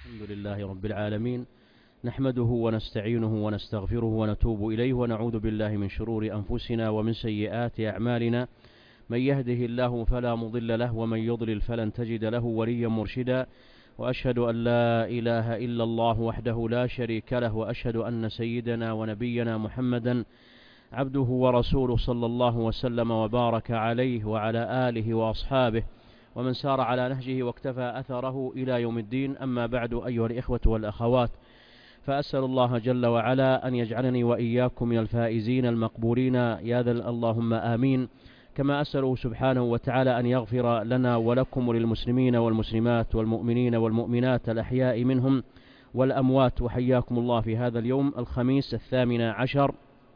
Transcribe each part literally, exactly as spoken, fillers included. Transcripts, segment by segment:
الحمد لله رب العالمين، نحمده ونستعينه ونستغفره ونتوب إليه، ونعوذ بالله من شرور أنفسنا ومن سيئات أعمالنا. من يهده الله فلا مضل له، ومن يضلل فلن تجد له وليا مرشدا. وأشهد أن لا إله إلا الله وحده لا شريك له، وأشهد أن سيدنا ونبينا محمدا عبده ورسوله صلى الله وسلم وبارك عليه وعلى آله وأصحابه ومن سار على نهجه واكتفى أثره إلى يوم الدين. أما بعد، أيها الإخوة والأخوات، فأسأل الله جل وعلا أن يجعلني وإياكم من الفائزين المقبولين يا ذا اللهم آمين. كما أسأله سبحانه وتعالى أن يغفر لنا ولكم وللمسلمين والمسلمات والمؤمنين والمؤمنات الأحياء منهم والأموات. وحياكم الله في هذا اليوم الخميس الثامن عشر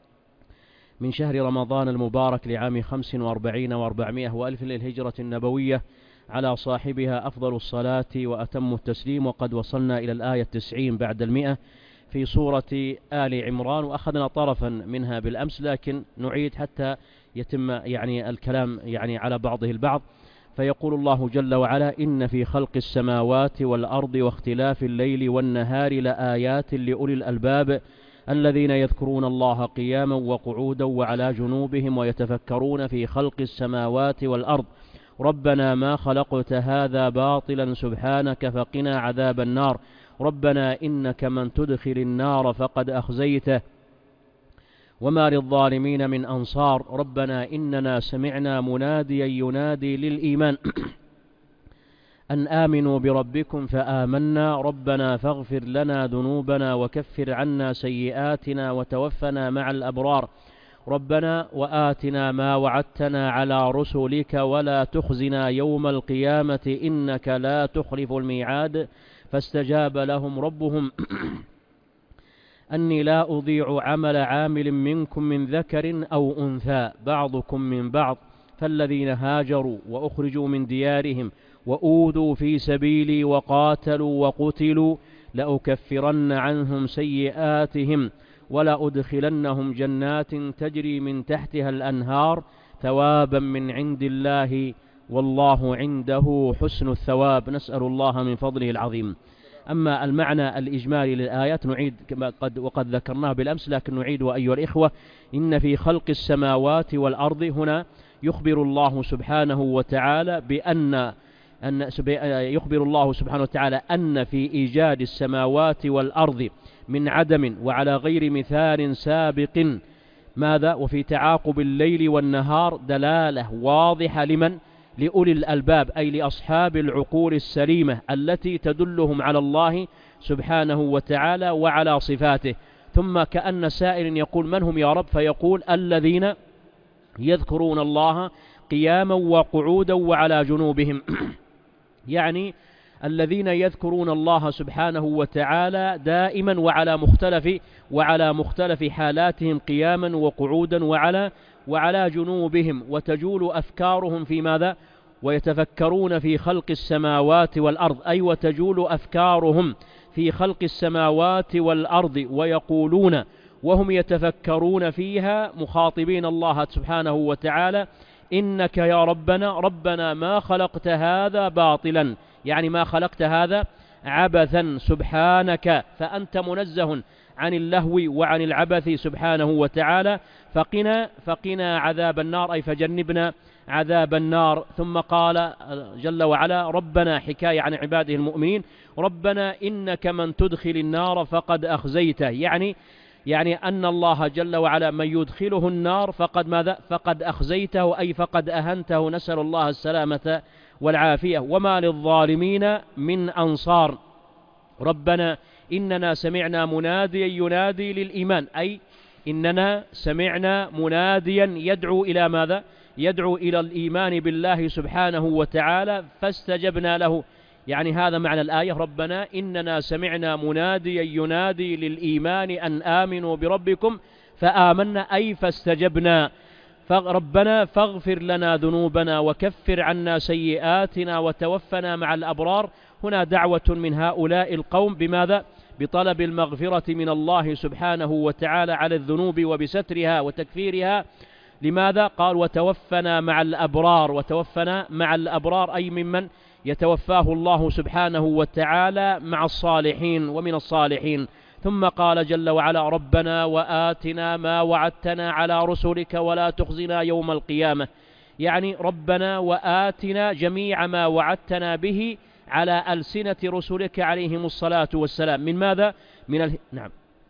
من شهر رمضان المبارك لعام خمس وأربعين وأربعمائة وألف للهجرة النبوية، على صاحبها أفضل الصلاة وأتم التسليم. وقد وصلنا إلى الآية التسعين بعد المئة في سورة آل عمران، وأخذنا طرفا منها بالأمس، لكن نعيد حتى يتم يعني الكلام يعني على بعضه البعض. فيقول الله جل وعلا: إن في خلق السماوات والأرض واختلاف الليل والنهار لآيات لأولي الألباب الذين يذكرون الله قياما وقعودا وعلى جنوبهم ويتفكرون في خلق السماوات والأرض ربنا ما خلقت هذا باطلا سبحانك فقنا عذاب النار ربنا إنك من تدخل النار فقد أخزيته وما للظالمين من أنصار ربنا إننا سمعنا مناديا ينادي للإيمان أن آمنوا بربكم فآمنا ربنا فاغفر لنا ذنوبنا وكفر عنا سيئاتنا وتوفنا مع الأبرار ربنا وآتنا ما وعدتنا على رسلك ولا تخزنا يوم القيامة إنك لا تخلف الميعاد فاستجاب لهم ربهم أني لا أضيع عمل عامل منكم من ذكر أو أنثى بعضكم من بعض فالذين هاجروا وأخرجوا من ديارهم وأوذوا في سبيلي وقاتلوا وقتلوا لأكفرن عنهم سيئاتهم ولأدخلنهم جنات تجري من تحتها الأنهار ثوابا من عند الله والله عنده حسن الثواب. نسأل الله من فضله العظيم. أما المعنى الإجمالي للآيات نعيد قد وقد ذكرناه بالأمس، لكن نعيد أيها الإخوة: إن في خلق السماوات والأرض، هنا يخبر الله سبحانه وتعالى بأن أن يخبر الله سبحانه وتعالى أن في إيجاد السماوات والأرض من عدم وعلى غير مثال سابق ماذا وفي تعاقب الليل والنهار دلالة واضحة لمن لأولي الألباب، أي لأصحاب العقول السليمة التي تدلهم على الله سبحانه وتعالى وعلى صفاته. ثم كأن سائل يقول: من هم يا رب؟ فيقول: الذين يذكرون الله قياما وقعودا وعلى جنوبهم يعني الذين يذكرون الله سبحانه وتعالى دائما وعلى مختلف وعلى مختلف حالاتهم قياما وقعودا وعلى وعلى جنوبهم، وتجول أفكارهم في ماذا؟ ويتفكرون في خلق السماوات والأرض، أي وتجول أفكارهم في خلق السماوات والأرض، ويقولون وهم يتفكرون فيها مخاطبين الله سبحانه وتعالى: إنك يا ربنا ربنا ما خلقت هذا باطلا، يعني ما خلقت هذا عبثا سبحانك، فأنت منزه عن اللهو وعن العبث سبحانه وتعالى، فقنا فقنا عذاب النار، أي فجنبنا عذاب النار. ثم قال جل وعلا: ربنا، حكاية عن عباده المؤمنين: ربنا إنك من تدخل النار فقد أخزيته، يعني يعني أن الله جل وعلا من يدخله النار فقد ماذا؟ فقد أخزيته، أي فقد أهنته، نسأل الله السلامة والعافية. وما للظالمين من أنصار ربنا إننا سمعنا مناديا ينادي للإيمان، أي إننا سمعنا مناديا يدعو إلى ماذا؟ يدعو إلى الإيمان بالله سبحانه وتعالى فاستجبنا له، يعني هذا معنى الآية: ربنا إننا سمعنا مناديا ينادي للإيمان أن آمنوا بربكم فآمنا، أي فاستجبنا. فربنا فاغفر لنا ذنوبنا وكفر عنا سيئاتنا وتوفنا مع الأبرار. هنا دعوة من هؤلاء القوم بماذا؟ بطلب المغفرة من الله سبحانه وتعالى على الذنوب وبسترها وتكفيرها. لماذا؟ قال وتوفنا مع الأبرار، وتوفنا مع الأبرار أي ممن يتوفاه الله سبحانه وتعالى مع الصالحين ومن الصالحين. ثم قال جل وعلا ربنا وآتنا ما وعدتنا على رسلك ولا تخزنا يوم القيامة، يعني ربنا وآتنا جميع ما وعدتنا به على ألسنة رسلك عليهم الصلاة والسلام. من ماذا؟ من ال... نعم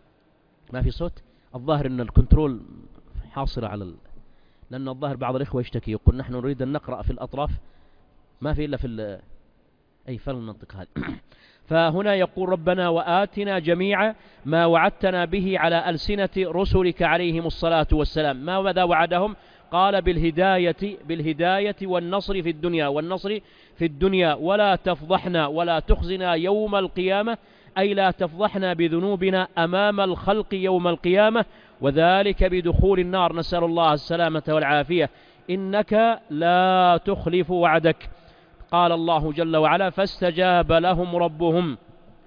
ما في صوت، الظاهر أن الكنترول حاصل على ال... لأن الظاهر بعض الإخوة يشتكي يقول نحن نريد أن نقرأ في الأطراف ما في إلا في ال... أي فعل المنطقة هذه. فهنا يقول ربنا وآتنا جميع ما وعدتنا به على ألسنة رسلك عليهم الصلاة والسلام. ما ماذا وعدهم؟ قال بالهداية بالهداية والنصر في الدنيا والنصر في الدنيا ولا تفضحنا ولا تخزنا يوم القيامة، أي لا تفضحنا بذنوبنا أمام الخلق يوم القيامة، وذلك بدخول النار، نسأل الله السلامة والعافية، إنك لا تخلف وعدك. قال الله جل وعلا فاستجاب لهم ربهم،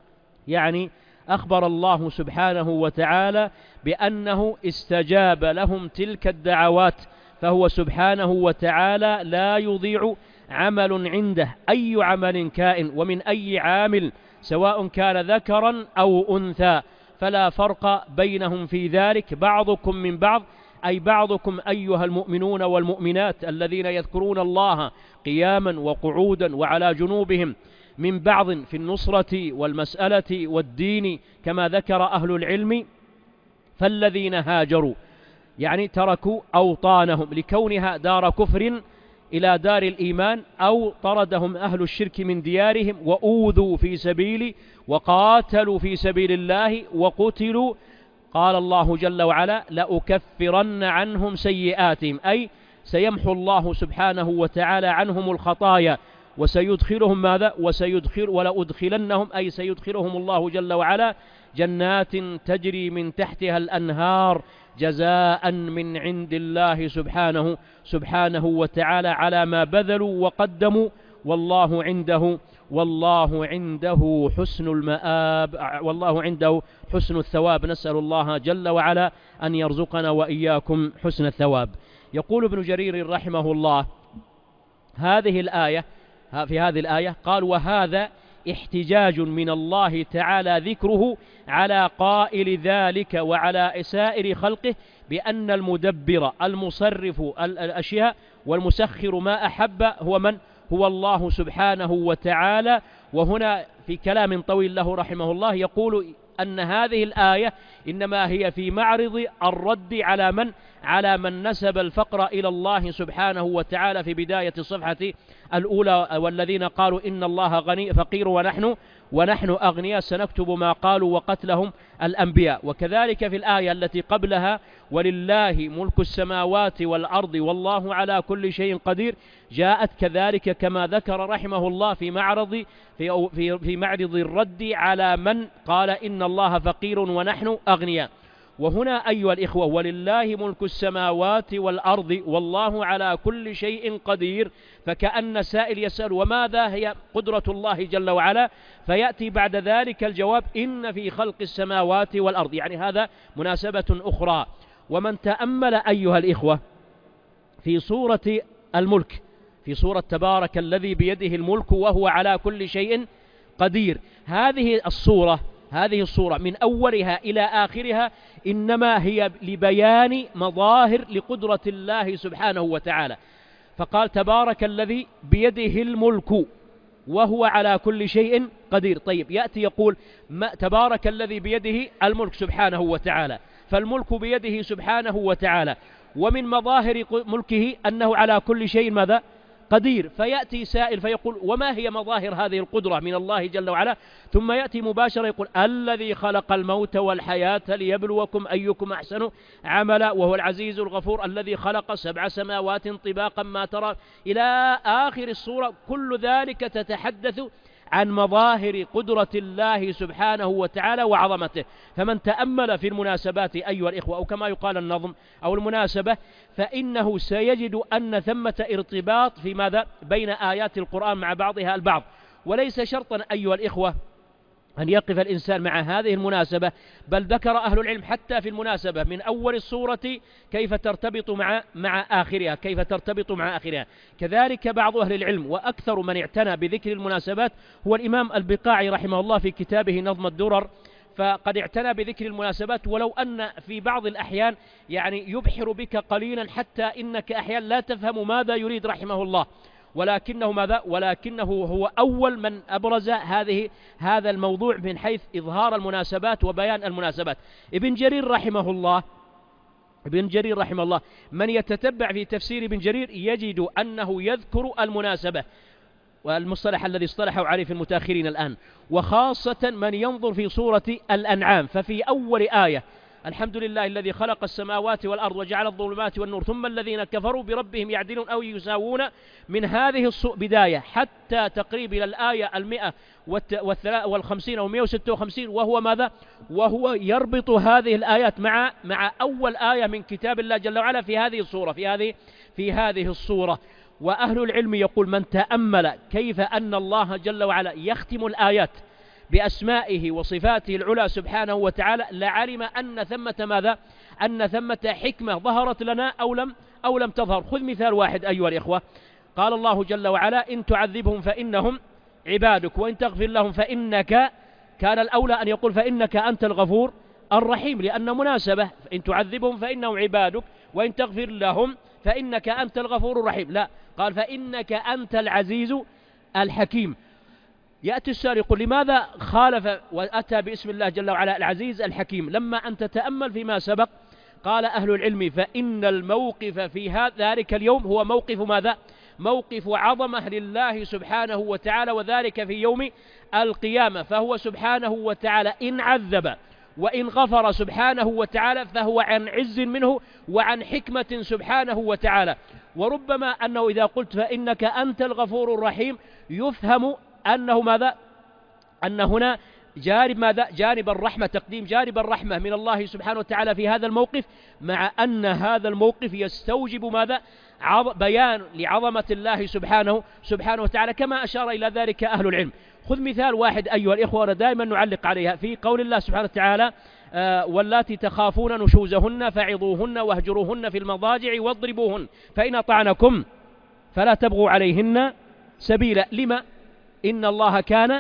يعني أخبر الله سبحانه وتعالى بأنه استجاب لهم تلك الدعوات، فهو سبحانه وتعالى لا يضيع عمل عنده، أي عمل كائن ومن أي عامل سواء كان ذكرا أو أنثى، فلا فرق بينهم في ذلك، بعضكم من بعض، أي بعضكم أيها المؤمنون والمؤمنات الذين يذكرون الله قياما وقعودا وعلى جنوبهم من بعض في النصرة والمسألة والدين كما ذكر أهل العلم. فالذين هاجروا يعني تركوا أوطانهم لكونها دار كفر إلى دار الإيمان، أو طردهم أهل الشرك من ديارهم وأوذوا في سبيل وقاتلوا في سبيل الله وقتلوا، قال الله جل وعلا لأكفرن عنهم سيئاتهم، أي سيمحو الله سبحانه وتعالى عنهم الخطايا وسيدخلهم ماذا؟ وسيدخل ولأدخلنهم، أي سيدخلهم الله جل وعلا جنات تجري من تحتها الأنهار جزاء من عند الله سبحانه سبحانه وتعالى على ما بذلوا وقدموا، والله عنده والله عنده حسن المآب، والله عنده حسن الثواب. نسأل الله جل وعلا أن يرزقنا وإياكم حسن الثواب. يقول ابن جرير رحمه الله هذه الآية في هذه الآية قال وهذا احتجاج من الله تعالى ذكره على قائل ذلك وعلى سائر خلقه بأن المدبر المصرف الأشياء والمسخر ما أحب هو من؟ هو الله سبحانه وتعالى. وهنا في كلام طويل له رحمه الله يقول أن هذه الآية إنما هي في معرض الرد على من؟ على من نسب الفقر إلى الله سبحانه وتعالى في بداية الصفحة الأولى، والذين قالوا إن الله غني فقير ونحن ونحن أغنياء سنكتب ما قالوا وقتلهم الأنبياء. وكذلك في الآية التي قبلها ولله ملك السماوات والأرض والله على كل شيء قدير، جاءت كذلك كما ذكر رحمه الله في معرض في في في معرض الرد على من قال إن الله فقير ونحن أغنياء. وهنا أيها الإخوة ولله ملك السماوات والأرض والله على كل شيء قدير، فكأن سائل يسأل وماذا هي قدرة الله جل وعلا؟ فيأتي بعد ذلك الجواب إن في خلق السماوات والأرض، يعني هذا مناسبة أخرى. ومن تأمل أيها الإخوة في سورة الملك، في سورة تبارك الذي بيده الملك وهو على كل شيء قدير، هذه الصورة هذه الصورة من أولها إلى آخرها إنما هي لبيان مظاهر لقدرة الله سبحانه وتعالى. فقال تبارك الذي بيده الملك وهو على كل شيء قدير. طيب يأتي يقول ما تبارك الذي بيده الملك سبحانه وتعالى، فالملك بيده سبحانه وتعالى، ومن مظاهر ملكه أنه على كل شيء ماذا؟ قدير. فيأتي سائل فيقول وما هي مظاهر هذه القدرة من الله جل وعلا؟ ثم يأتي مباشرة يقول الذي خلق الموت والحياة ليبلوكم أيكم أحسن عملا وهو العزيز الغفور الذي خلق سبع سماوات طباقا ما ترى إلى آخر السورة. كل ذلك تتحدث عن مظاهر قدرة الله سبحانه وتعالى وعظمته. فمن تأمل في المناسبات أيها الإخوة، أو كما يقال النظم أو المناسبة، فإنه سيجد أن ثمة ارتباط في ماذا؟ بين آيات القرآن مع بعضها البعض. وليس شرطا أيها الإخوة أن يقف الإنسان مع هذه المناسبة، بل ذكر أهل العلم حتى في المناسبة من أول السورة كيف ترتبط مع مع آخرها، كيف ترتبط مع آخرها. كذلك بعض أهل العلم وأكثر من اعتنى بذكر المناسبات هو الإمام البقاعي رحمه الله في كتابه نظم الدرر، فقد اعتنى بذكر المناسبات، ولو أن في بعض الأحيان يعني يبحر بك قليلا حتى إنك أحيانا لا تفهم ماذا يريد رحمه الله، ولكنه ماذا ولكنه هو أول من أبرز هذه هذا الموضوع من حيث إظهار المناسبات وبيان المناسبات. ابن جرير رحمه الله ابن جرير رحمه الله من يتتبع في تفسير ابن جرير يجد أنه يذكر المناسبة والمصطلح الذي اصطلحوا عليه في المتأخرين الآن، وخاصة من ينظر في سورة الأنعام، ففي أول آية الحمد لله الذي خلق السماوات والأرض وجعل الظلمات والنور ثم الذين كفروا بربهم يعدلون أو يساوون، من هذه بداية حتى تقريب إلى الآية المئة والخمسين أو مئة وستة وخمسين، وهو ماذا؟ وهو يربط هذه الآيات مع مع أول آية من كتاب الله جل وعلا في هذه الصورة في هذه في هذه الصورة. وأهل العلم يقول من تأمل كيف أن الله جل وعلا يختم الآيات بأسمائه وصفاته العلى سبحانه وتعالى لعلم أن ثمة ماذا؟ أن ثمة حكمة ظهرت لنا أو لم أو لم تظهر. خذ مثال واحد أيها الإخوة، قال الله جل وعلا إن تعذبهم فإنهم عبادك وإن تغفر لهم فإنك، كان الأولى أن يقول فإنك أنت الغفور الرحيم لأن مناسبة، إن تعذبهم فإنهم عبادك وإن تغفر لهم فإنك أنت الغفور الرحيم، لا، قال فإنك أنت العزيز الحكيم. يأتي السؤال يقول لماذا خالف وأتى باسم الله جل وعلا العزيز الحكيم؟ لما أن تتأمل فيما سبق قال أهل العلم فإن الموقف في هذا ذلك اليوم هو موقف ماذا؟ موقف عظمة لله سبحانه وتعالى، وذلك في يوم القيامة، فهو سبحانه وتعالى إن عذب وإن غفر سبحانه وتعالى فهو عن عز منه وعن حكمة سبحانه وتعالى. وربما أنه إذا قلت فإنك أنت الغفور الرحيم يفهم أنه ماذا؟ أن هنا جانب ماذا؟ جانب الرحمة، تقديم جانب الرحمة من الله سبحانه وتعالى في هذا الموقف، مع أن هذا الموقف يستوجب ماذا؟ بيان لعظمة الله سبحانه سبحانه وتعالى، كما أشار إلى ذلك أهل العلم. خذ مثال واحد أيها الإخوة دائما نعلق عليها في قول الله سبحانه وتعالى آه واللاتي تخافون نشوزهن فعظوهن واهجروهن في المضاجع واضربوهن فإن أطعنكم فلا تبغوا عليهن سبيلا. لما؟ إن الله كان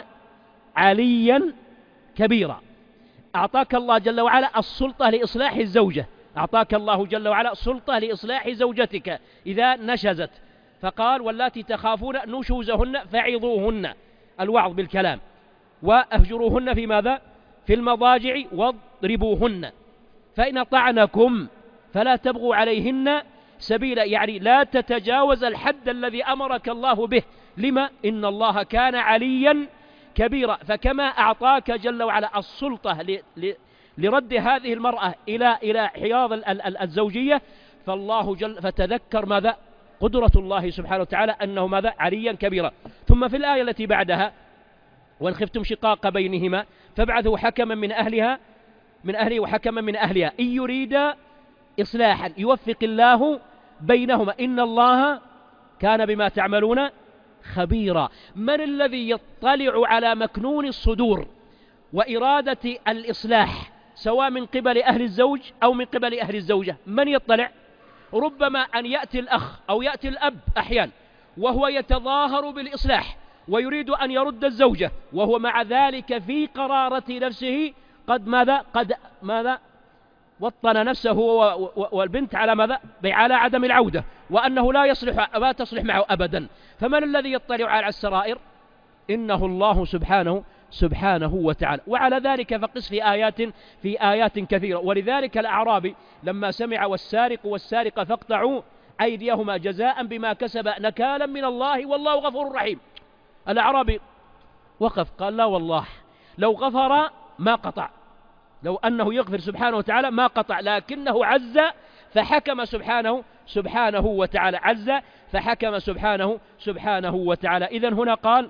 عليا كبيرا. أعطاك الله جل وعلا السلطة لإصلاح الزوجة، أعطاك الله جل وعلا سلطة لإصلاح زوجتك إذا نشزت، فقال واللاتي تخافون نشوزهن فعظوهن، الوعظ بالكلام، واهجروهن في ماذا؟ في المضاجع واضربوهن فإن طعنكم فلا تبغوا عليهن سبيلا، يعني لا تتجاوز الحد الذي أمرك الله به. لما؟ إن الله كان عليا كبيرا. فكما أعطاك جل وعلا السلطة ل... ل... لرد هذه المرأة إلى إلى حياض الزوجية، فالله جل فتذكر ماذا؟ قدرة الله سبحانه وتعالى أنه ماذا؟ عليا كبيرا. ثم في الآية التي بعدها وإن خفتم شقاق بينهما فابعثوا حكما من أهلها من أهله وحكما من أهلها إن يريد إصلاحا يوفق الله بينهما إن الله كان بما تعملون خبيرا. من الذي يطلع على مكنون الصدور وإرادة الإصلاح سواء من قبل أهل الزوج أو من قبل أهل الزوجة؟ من يطلع؟ ربما أن يأتي الأخ أو يأتي الأب أحيانا وهو يتظاهر بالإصلاح ويريد أن يرد الزوجة، وهو مع ذلك في قرارة نفسه قد ماذا؟ قد ماذا؟ وطن نفسه والبنت على ماذا؟ على عدم العودة، وأنه لا يصلح لا تصلح معه أبدا. فمن الذي يطلع على السرائر؟ إنه الله سبحانه سبحانه وتعالى. وعلى ذلك فقس في آيات في آيات كثيرة. ولذلك الأعرابي لما سمع والسارق والسارقة فاقطعوا أيديهما جزاء بما كسب نكالا من الله والله غفور رحيم، الأعرابي وقف قال لا والله لو غفر ما قطع، لو أنه يغفر سبحانه وتعالى ما قطع، لكنه عز فحكم سبحانه سبحانه وتعالى، عز فحكم سبحانه سبحانه وتعالى. إذن هنا قال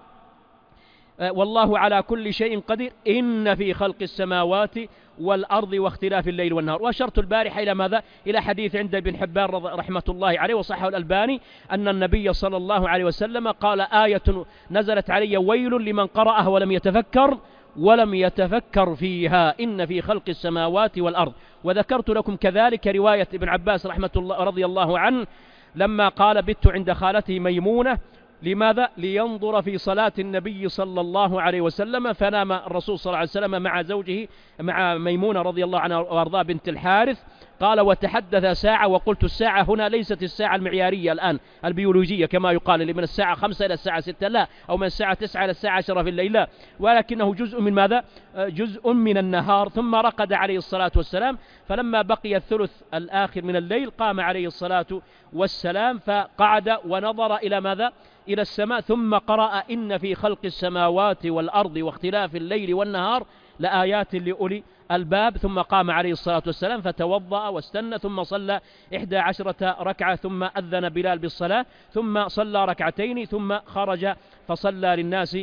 والله على كل شيء قدير إن في خلق السماوات والأرض واختلاف الليل والنهار. وأشرت البارحة إلى ماذا؟ إلى حديث عند ابن حبان رحمة الله عليه وصححه الألباني أن النبي صلى الله عليه وسلم قال آية نزلت علي ويل لمن قرأها ولم يتفكر ولم يتفكر فيها. إن في خلق السماوات والأرض. وذكرت لكم كذلك رواية ابن عباس رحمة الله رضي الله عنه لما قال بت عند خالته ميمونة، لماذا؟ لينظر في صلاة النبي صلى الله عليه وسلم، فنام الرسول صلى الله عليه وسلم مع زوجه مع ميمونة رضي الله عنها وارضاه بنت الحارث. قال وتحدث ساعة، وقلت الساعة هنا ليست الساعة المعيارية الآن البيولوجية كما يقال اللي من الساعة خمسة إلى الساعة ستة، لا، أو من الساعة تسعة إلى الساعة عشرة في الليل، لا، ولكنه جزء من ماذا؟ جزء من النهار. ثم رقد عليه الصلاة والسلام، فلما بقي الثلث الآخر من الليل قام عليه الصلاة والسلام فقعد ونظر إلى ماذا؟ إلى السماء، ثم قرأ إن في خلق السماوات والأرض واختلاف الليل والنهار لآيات لأولي الباب. ثم قام عليه الصلاة والسلام فتوضأ واستنى، ثم صلى إحدى عشرة ركعة، ثم أذن بلال بالصلاة، ثم صلى ركعتين، ثم خرج فصلى للناس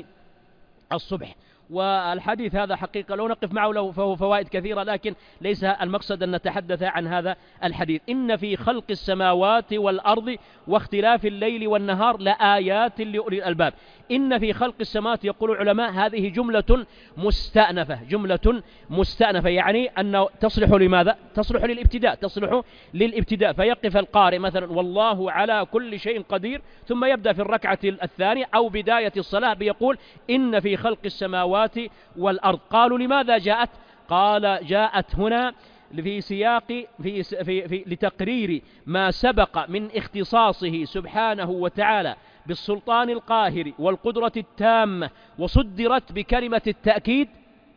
الصبح. والحديث هذا حقيقة لو نقف معه له فهو فوائد كثيرة، لكن ليس المقصد أن نتحدث عن هذا الحديث. إن في خلق السماوات والأرض واختلاف الليل والنهار لآيات لأولي الألباب. إن في خلق السماوات، يقول العلماء هذه جملة مستأنفة، جملة مستأنفة يعني أنه تصلح لماذا؟ تصلح للابتداء، تصلح للابتداء. فيقف القارئ مثلا والله على كل شيء قدير، ثم يبدأ في الركعة الثانية أو بداية الصلاة بيقول إن في خلق السماوات والأرض. قالوا لماذا جاءت؟ قال جاءت هنا في سياق في في في لتقرير ما سبق من اختصاصه سبحانه وتعالى بالسلطان القاهر والقدرة التامة، وصدرت بكلمة التأكيد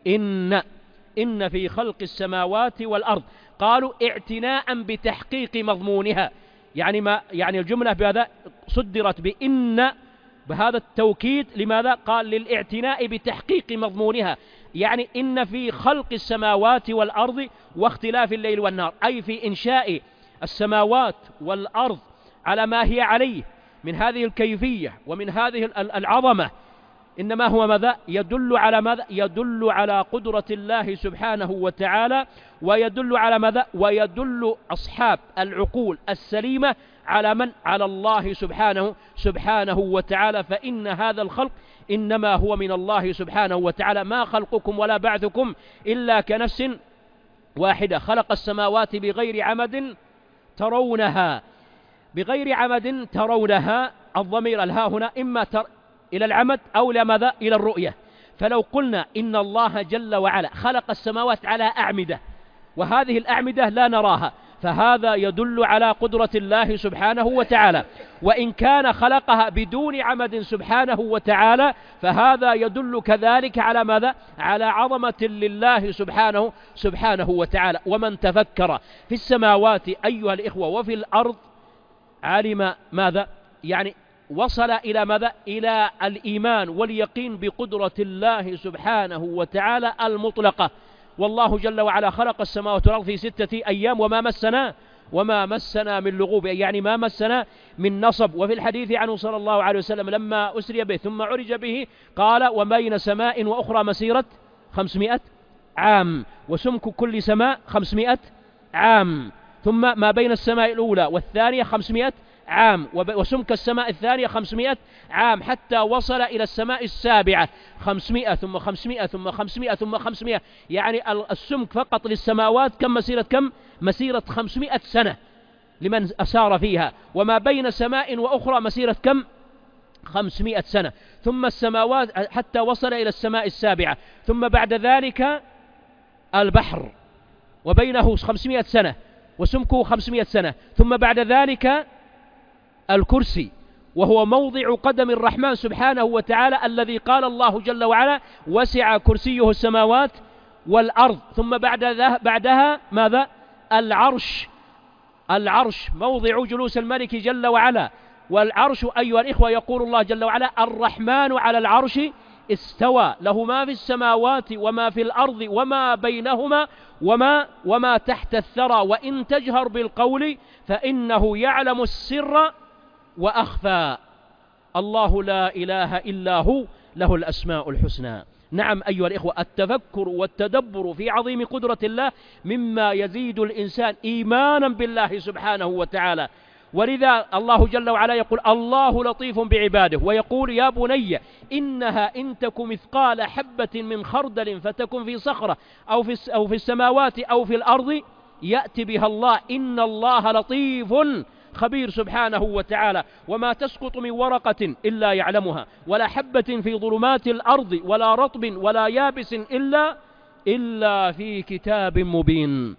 إن إن في خلق السماوات والأرض. قالوا اعتناء بتحقيق مضمونها، يعني ما يعني الجملة بهذا صدرت بإن بهذا التوكيد. لماذا؟ قال للاعتناء بتحقيق مضمونها، يعني إن في خلق السماوات والأرض واختلاف الليل والنهار، أي في إنشاء السماوات والأرض على ما هي عليه من هذه الكيفية ومن هذه العظمة، إنما هو ماذا؟ يدل على ماذا؟ يدل على قدرة الله سبحانه وتعالى، ويدل على ماذا؟ ويدل أصحاب العقول السليمة على من؟ على الله سبحانه سبحانه وتعالى. فإن هذا الخلق إنما هو من الله سبحانه وتعالى، ما خلقكم ولا بعثكم إلا كنفس واحدة. خلق السماوات بغير عمد ترونها، بغير عمد ترونها، الضمير الها هنا إما تر إلى العمد أو إلى ماذا؟ إلى الرؤية. فلو قلنا إن الله جل وعلا خلق السماوات على أعمدة، وهذه الأعمدة لا نراها، فهذا يدل على قدرة الله سبحانه وتعالى. وإن كان خلقها بدون عمد سبحانه وتعالى، فهذا يدل كذلك على ماذا؟ على عظمة لله سبحانه سبحانه وتعالى. ومن تفكر في السماوات أيها الإخوة وفي الأرض علم ماذا؟ يعني وصل إلى ماذا؟ إلى الإيمان واليقين بقدرة الله سبحانه وتعالى المطلقة. والله جل وعلا خلق السماوات والأرض في ستة أيام وما مسنا وما مسنا من لغوب، يعني ما مسنا من نصب. وفي الحديث عنه صلى الله عليه وسلم لما أسري به ثم عرج به قال وبين سماء وأخرى مسيرة خمسمائة عام، وسمك كل سماء خمسمائة عام، ثم ما بين السماء الأولى والثانية خمسمائة عام، وسمك السماء الثانية خمسمائة عام، حتى وصل إلى السماء السابعة خمسمائة ثم خمسمائة ثم خمسمائة ثم خمسمائة، يعني السمك فقط للسماوات كم مسيرة كم؟ مسيرة خمسمائة سنة لمن أسار فيها، وما بين سماء وأخرى مسيرة كم؟ خمسمائة سنة. ثم السماوات حتى وصل إلى السماء السابعة، ثم بعد ذلك البحر وبينه خمسمائة سنة وسمكه خمسمائة سنة، ثم بعد ذلك الكرسي وهو موضع قدم الرحمن سبحانه وتعالى، الذي قال الله جل وعلا وسع كرسيه السماوات والأرض. ثم بعد بعدها ماذا؟ العرش، العرش موضع جلوس الملك جل وعلا. والعرش أيها الإخوة يقول الله جل وعلا الرحمن على العرش استوى، له ما في السماوات وما في الأرض وما بينهما وما وما تحت الثرى، وإن تجهر بالقول فإنه يعلم السر وأخفى. الله لا إله إلا هو له الأسماء الحسنى. نعم أيها الإخوة، التفكر والتدبر في عظيم قدرة الله مما يزيد الإنسان إيمانا بالله سبحانه وتعالى ولذا الله جل وعلا يقول الله لطيف بعباده، ويقول يا بني إنها إن تك مثقال حبة من خردل فتكن في صخرة أو في أو في السماوات أو في الأرض يأتي بها الله إن الله لطيف خبير سبحانه وتعالى. وما تسقط من ورقة إلا يعلمها، ولا حبة في ظلمات الأرض ولا رطب ولا يابس إلا إلا في كتاب مبين.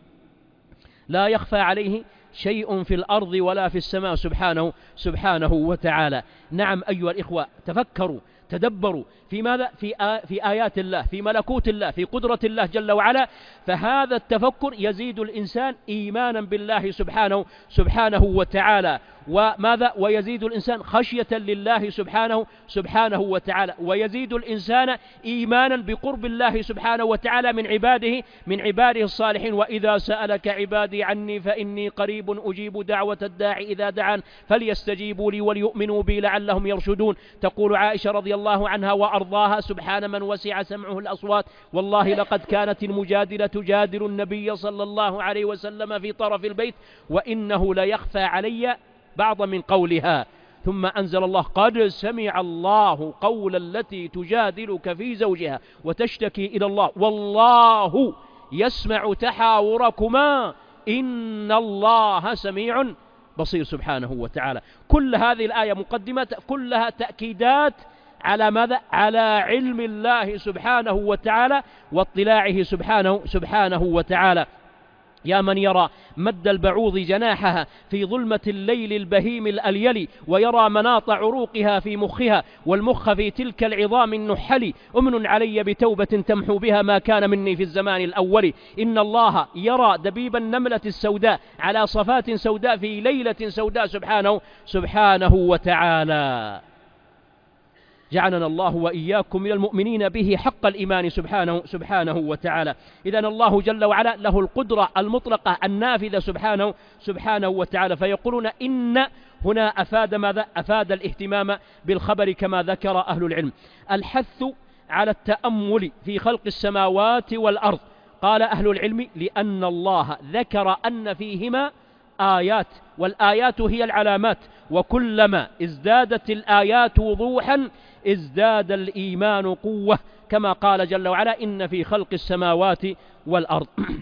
لا يخفى عليه شيء في الأرض ولا في السماء سبحانه سبحانه وتعالى. نعم أيها الإخوة، تفكروا تدبروا في ماذا؟ في, آ... في آيات الله، في ملكوت الله، في قدرة الله جل وعلا. فهذا التفكر يزيد الإنسان إيمانا بالله سبحانه سبحانه وتعالى، وماذا؟ ويزيد الإنسان خشية لله سبحانه سبحانه وتعالى، ويزيد الإنسان إيمانا بقرب الله سبحانه وتعالى من عباده من عباده الصالحين. وإذا سألك عبادي عني فإني قريب أجيب دعوة الداعي إذا دعان فليستجيبوا لي وليؤمنوا بي لعلهم يرشدون. تقول عائشة رضي الله عنها وأرضاها سبحان من وسع سمعه الأصوات والله لقد كانت المجادلة تجادل النبي صلى الله عليه وسلم في طرف البيت وإنه ليخفى علي بعض من قولها. ثم أنزل الله قد سمع الله قول التي تجادلك في زوجها وتشتكي إلى الله والله يسمع تحاوركما إن الله سميع بصير سبحانه وتعالى. كل هذه الآية مقدمة كلها تأكيدات على ماذا؟ على علم الله سبحانه وتعالى واطلاعه سبحانه سبحانه وتعالى. يا من يرى مد البعوض جناحها في ظلمة الليل البهيم الأليل ويرى مناط عروقها في مخها والمخ في تلك العظام النحل، أمن علي بتوبة تمحو بها ما كان مني في الزمان الأول. إن الله يرى دبيب النملة السوداء على صفات سوداء في ليلة سوداء سبحانه سبحانه وتعالى. جعلنا الله وإياكم من المؤمنين به حق الإيمان سبحانه سبحانه وتعالى. إذن الله جل وعلا له القدرة المطلقة النافذة سبحانه سبحانه وتعالى. فيقولون إن هنا أفاد ماذا؟ أفاد الاهتمام بالخبر كما ذكر أهل العلم. الحث على التأمل في خلق السماوات والأرض. قال أهل العلم لأن الله ذكر أن فيهما آيات، والآيات هي العلامات، وكلما ازدادت الآيات وضوحا ازداد الإيمان قوة، كما قال جل وعلا إن في خلق السماوات والأرض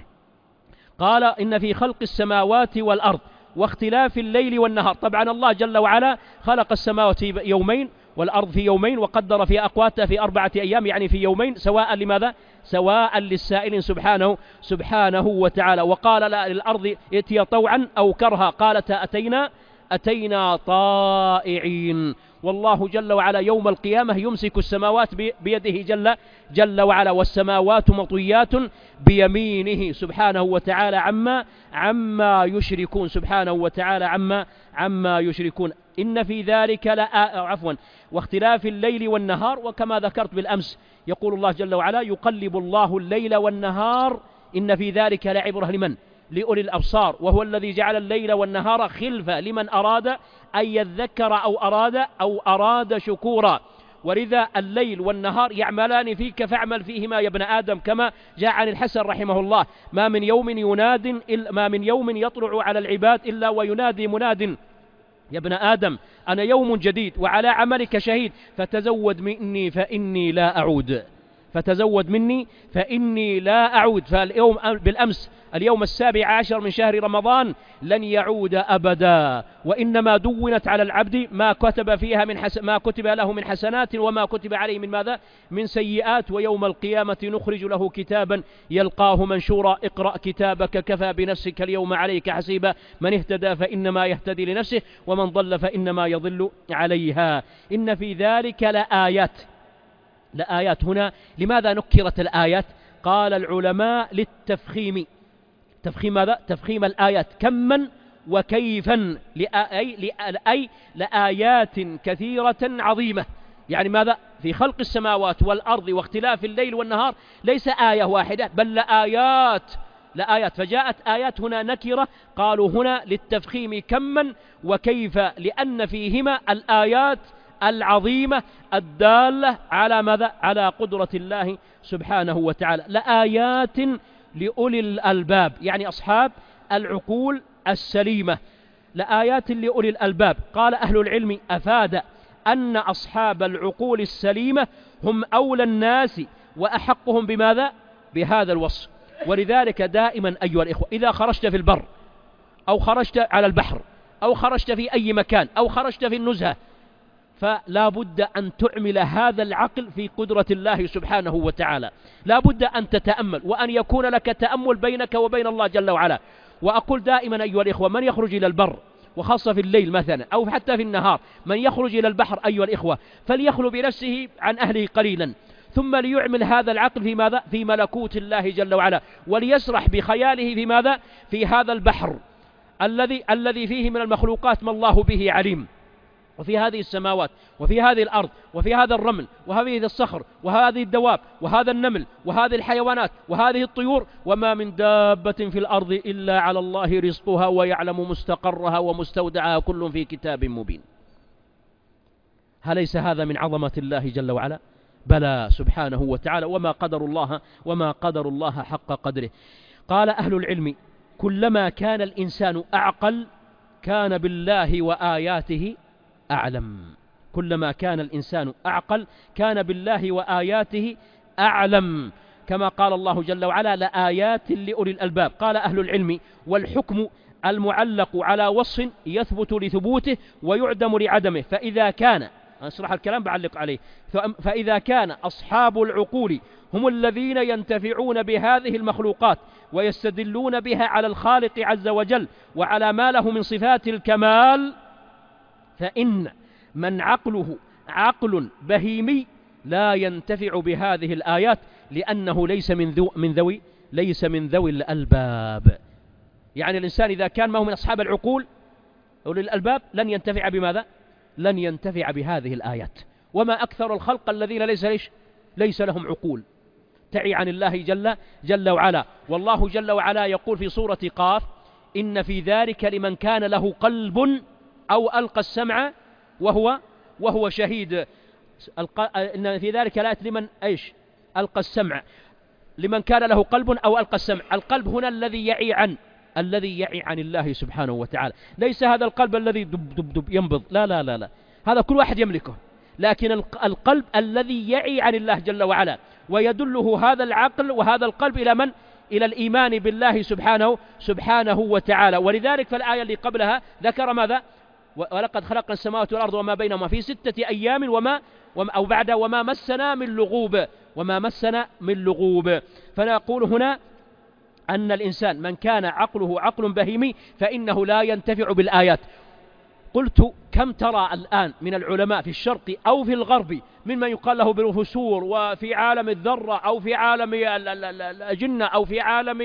قال إن في خلق السماوات والأرض واختلاف الليل والنهار. طبعا الله جل وعلا خلق السماوات في يومين والأرض في يومين وقدر في أقواتها في أربعة أيام، يعني في يومين، سواء لماذا؟ سواء للسائل سبحانه سبحانه وتعالى. وقال لا للأرض ائتي طوعا أو كرها قالت أتينا أتينا طائعين. والله جل وعلا يوم القيامة يمسك السماوات بيده جل, جل وعلا، والسماوات مطويات بيمينه سبحانه وتعالى عما, عما يشركون سبحانه وتعالى عما, عما يشركون. إن في ذلك لا عفوا واختلاف الليل والنهار. وكما ذكرت بالأمس يقول الله جل وعلا يقلب الله الليل والنهار إن في ذلك لعبرة لمن؟ لأولي الأبصار، وهو الذي جعل الليل والنهار خلفة لمن أراد أن يذكر أو أراد أو أراد شكورا. ولذا الليل والنهار يعملان فيك فاعمل فيهما يا ابن آدم، كما جاء عن الحسن رحمه الله ما من يوم يناد ما من يوم يطلع على العباد إلا وينادي مناد يا ابن آدم أنا يوم جديد وعلى عملك شهيد فتزود مني فإني لا أعود فتزود مني فإني لا أعود. فاليوم بالأمس اليوم السابع عشر من شهر رمضان لن يعود أبدا، وإنما دونت على العبد ما كتب فيها من حس... ما كتب له من حسنات وما كتب عليه من ماذا؟ من سيئات. ويوم القيامة نخرج له كتابا يلقاه منشورا اقرأ كتابك كفى بنفسك اليوم عليك حسيبا من اهتدى فإنما يهتدي لنفسه ومن ضل فإنما يضل عليها. إن في ذلك لآيات. لآيات هنا لماذا نكرت الآيات؟ قال العلماء للتفخيم. تفخيم ماذا؟ تفخيم الآيات كما وكيفا، لأي, لأي لآيات كثيرة عظيمة. يعني ماذا؟ في خلق السماوات والأرض واختلاف الليل والنهار ليس آية واحدة بل لآيات لآيات. فجاءت آيات هنا نكرة، قالوا هنا للتفخيم كما وكيف، لأن فيهما الآيات العظيمة الدالة على ماذا؟ على قدرة الله سبحانه وتعالى. لآيات لأولي الألباب، يعني أصحاب العقول السليمة. لآيات لأولي الألباب. قال أهل العلم: أفاد أن أصحاب العقول السليمة هم أولى الناس وأحقهم بماذا؟ بهذا الوصف. ولذلك دائما أيها الإخوة إذا خرجت في البر أو خرجت على البحر أو خرجت في أي مكان أو خرجت في النزهة، فلا بد أن تعمل هذا العقل في قدرة الله سبحانه وتعالى. لا بد أن تتأمل وأن يكون لك تأمل بينك وبين الله جل وعلا. وأقول دائما أيها الإخوة: من يخرج إلى البر وخاصة في الليل مثلا أو حتى في النهار، من يخرج إلى البحر أيها الإخوة فليخلو بنفسه عن أهله قليلا، ثم ليعمل هذا العقل في ماذا؟ في ملكوت الله جل وعلا، وليسرح بخياله في ماذا؟ في هذا البحر الذي الذي فيه من المخلوقات ما الله به عليم، وفي هذه السماوات وفي هذه الأرض وفي هذا الرمل وهذه الصخر وهذه الدواب وهذا النمل وهذه الحيوانات وهذه الطيور، وما من دابة في الأرض إلا على الله رزقها ويعلم مستقرها ومستودعها كل في كتاب مبين. أليس هذا من عظمة الله جل وعلا؟ بلى سبحانه وتعالى. وما قدر الله وما قدر الله حق قدره. قال أهل العلم: كلما كان الإنسان أعقل كان بالله وآياته أعلم. كلما كان الإنسان أعقل كان بالله وآياته أعلم، كما قال الله جل وعلا: لآيات لأولي الألباب. قال أهل العلم: والحكم المعلق على وصف يثبت لثبوته ويعدم لعدمه، فإذا كان أشرح الكلام بعلق عليه فإذا كان أصحاب العقول هم الذين ينتفعون بهذه المخلوقات ويستدلون بها على الخالق عز وجل وعلى ما له من صفات الكمال، فإن من عقله عقل بهيمي لا ينتفع بهذه الآيات، لأنه ليس من ذو من ذوي ليس من ذوي الألباب. يعني الإنسان إذا كان ما هو من أصحاب العقول أولي الألباب لن ينتفع بماذا؟ لن ينتفع بهذه الآيات. وما أكثر الخلق الذين ليس ليش ليس لهم عقول تعي عن الله جل جل وعلا. والله جل وعلا يقول في سورة قاف: إن في ذلك لمن كان له قلب أو ألقى السمع وهو وهو شهيد. إن في ذلك لآية لمن إيش ألقى السمع، لمن كان له قلب أو ألقى السمع. القلب هنا الذي يعي عن الذي يعي عن الله سبحانه وتعالى، ليس هذا القلب الذي دب دب دب ينبض، لا لا لا لا، هذا كل واحد يملكه، لكن القلب الذي يعي عن الله جل وعلا، ويدله هذا العقل وهذا القلب إلى من؟ إلى الإيمان بالله سبحانه سبحانه وتعالى. ولذلك فالآية اللي قبلها ذكر ماذا؟ ولقد خلقنا السماوات والأرض وما بينهما في ستة أيام وما أو بعد وما مسنا من لغوب وما مسنا من لغوب. فنقول هنا أن الإنسان من كان عقله عقل بهيمي فإنه لا ينتفع بالآيات. قلت: كم ترى الآن من العلماء في الشرق أو في الغرب ممن يقال له بالفسور وفي عالم الذرة أو في عالم الأجنة أو في عالم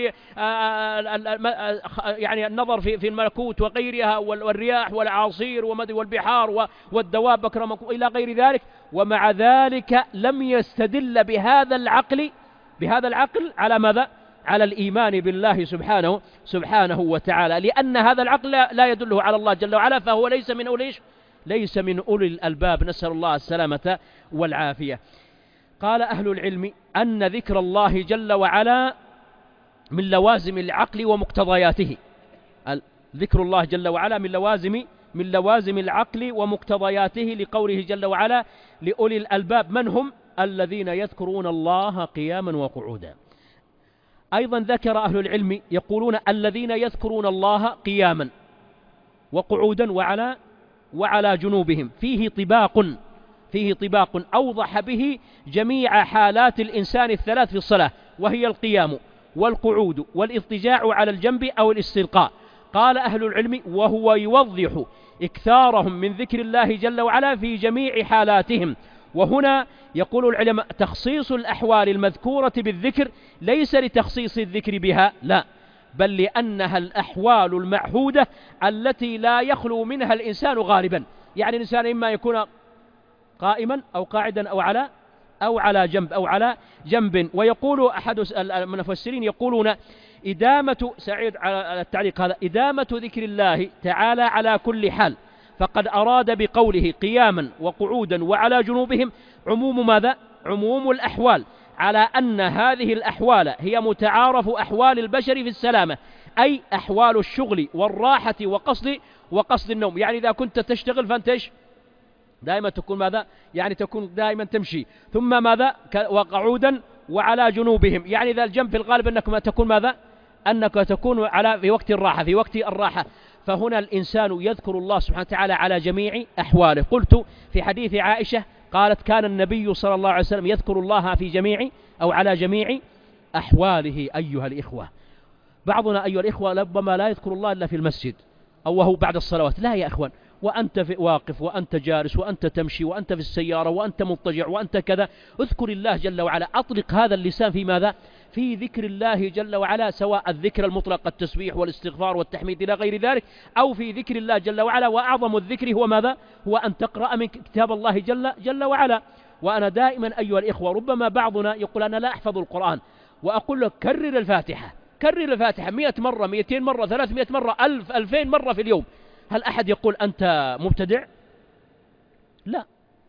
يعني النظر في الملكوت وغيرها والرياح والعاصير والبحار والدواب أكرمكم إلى غير ذلك، ومع ذلك لم يستدل بهذا العقل بهذا العقل على ماذا؟ على الإيمان بالله سبحانه سبحانه وتعالى، لأن هذا العقل لا يدله على الله جل وعلا، فهو ليس من أولي ليس من أولي الألباب، نسأل الله السلامة والعافية. قال أهل العلم أن ذكر الله جل وعلا من لوازم العقل ومقتضياته. ذكر الله جل وعلا من لوازم من لوازم العقل ومقتضياته، لقوله جل وعلا: لأولي الألباب من هم؟ الذين يذكرون الله قياما وقعودا. أيضا ذكر أهل العلم يقولون الذين يذكرون الله قياما وقعودا وعلى وعلى جنوبهم، فيه طباق فيه طباق أوضح به جميع حالات الإنسان الثلاث في الصلاة، وهي القيام والقعود والاضطجاع على الجنب أو الاستلقاء. قال أهل العلم: وهو يوضح إكثارهم من ذكر الله جل وعلا في جميع حالاتهم. وهنا يقول العلماء: تخصيص الأحوال المذكورة بالذكر ليس لتخصيص الذكر بها، لا، بل لأنها الأحوال المعهودة التي لا يخلو منها الإنسان غالبا. يعني الإنسان إما يكون قائما أو قاعدا أو على أو على جنب أو على جنب. ويقول أحد المفسرين يقولون: إدامة سعيد على التعليق هذا إدامة ذكر الله تعالى على كل حال، فقد أراد بقوله قياما وقعودا وعلى جنوبهم عموم ماذا؟ عموم الأحوال، على أن هذه الأحوال هي متعارف أحوال البشر في السلامة، أي أحوال الشغل والراحة وقصد وقصد النوم. يعني إذا كنت تشتغل فأنت إيش؟ دائما تكون ماذا؟ يعني تكون دائما تمشي. ثم ماذا؟ وقعودا وعلى جنوبهم، يعني ذا الجنب في الغالب أنك ما تكون ماذا؟ أنك تكون على في وقت الراحة في وقت الراحة. فهنا الإنسان يذكر الله سبحانه وتعالى على جميع أحواله. قلت في حديث عائشة قالت كان النبي صلى الله عليه وسلم يذكر الله في جميع أو على جميع أحواله. أيها الإخوة، بعضنا أيها الإخوة ربما لا يذكر الله إلا في المسجد أو وهو بعد الصلوات. لا يا أخوان، وأنت في واقف وأنت جالس وأنت تمشي وأنت في السيارة وأنت مضطجع وأنت كذا، اذكر الله جل وعلا. أطلق هذا اللسان في ماذا؟ في ذكر الله جل وعلا، سواء الذكر المطلق التسبيح والاستغفار والتحميد إلى غير ذلك، أو في ذكر الله جل وعلا. وأعظم الذكر هو ماذا؟ هو أن تقرأ من كتاب الله جل, جل وعلا. وأنا دائما أيها الإخوة ربما بعضنا يقول أنا لا أحفظ القرآن، وأقول له كرر الفاتحة، كرر الفاتحة مئة مرة، مئتين مرة، ثلاثمائة مرة، ألف، ألفين مرة في اليوم. هل أحد يقول أنت مبتدع؟ لا،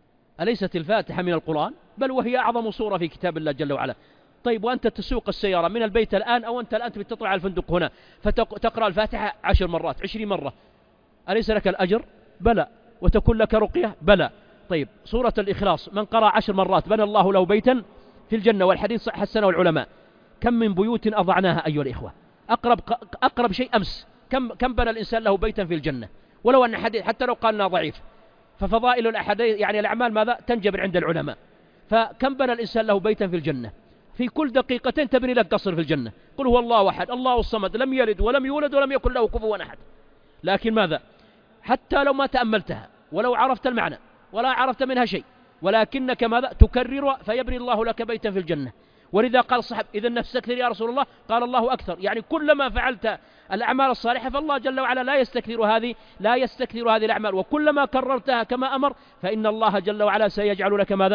أليست الفاتحة من القرآن؟ بل وهي أعظم سورة في كتاب الله جل وعلا. طيب وأنت تسوق السيارة من البيت الآن، أو أنت الآن بتطلع على الفندق هنا فتقرأ الفاتحة عشر مرات، عشرين مرة، أليس لك الأجر؟ بلى. وتكون لك رقية؟ بلى. طيب سورة الإخلاص من قرأ عشر مرات بنى الله له بيتا في الجنة، والحديث صح حسنه العلماء. كم من بيوت أضعناها أيها الإخوة؟ أقرب أقرب شيء أمس كم كم بنى الإنسان له بيتا في الجنة؟ ولو أن حديث حتى لو قالنا ضعيف، ففضائل الأحاديث يعني الأعمال ماذا؟ تنجبر عند العلماء. فكم بنى الإنسان له بيتا في الجنة؟ في كل دقيقتين تبني لك قصر في الجنة. قل هو الله أحد الله الصمد لم يلد ولم يولد ولم يكن له كفوا أحد. لكن ماذا؟ حتى لو ما تأملتها ولو عرفت المعنى ولا عرفت منها شيء، ولكنك ماذا؟ تكرر فيبني الله لك بيتا في الجنة. ولذا قال الصحابة إذا نستكثر يا رسول الله؟ قال الله أكثر. يعني كلما فعلت الأعمال الصالحة فالله جل وعلا لا يستكثر هذه لا يستكثر هذه الأعمال، وكلما كررتها كما أمر فإن الله جل وعلا سيجعل لك ماذا؟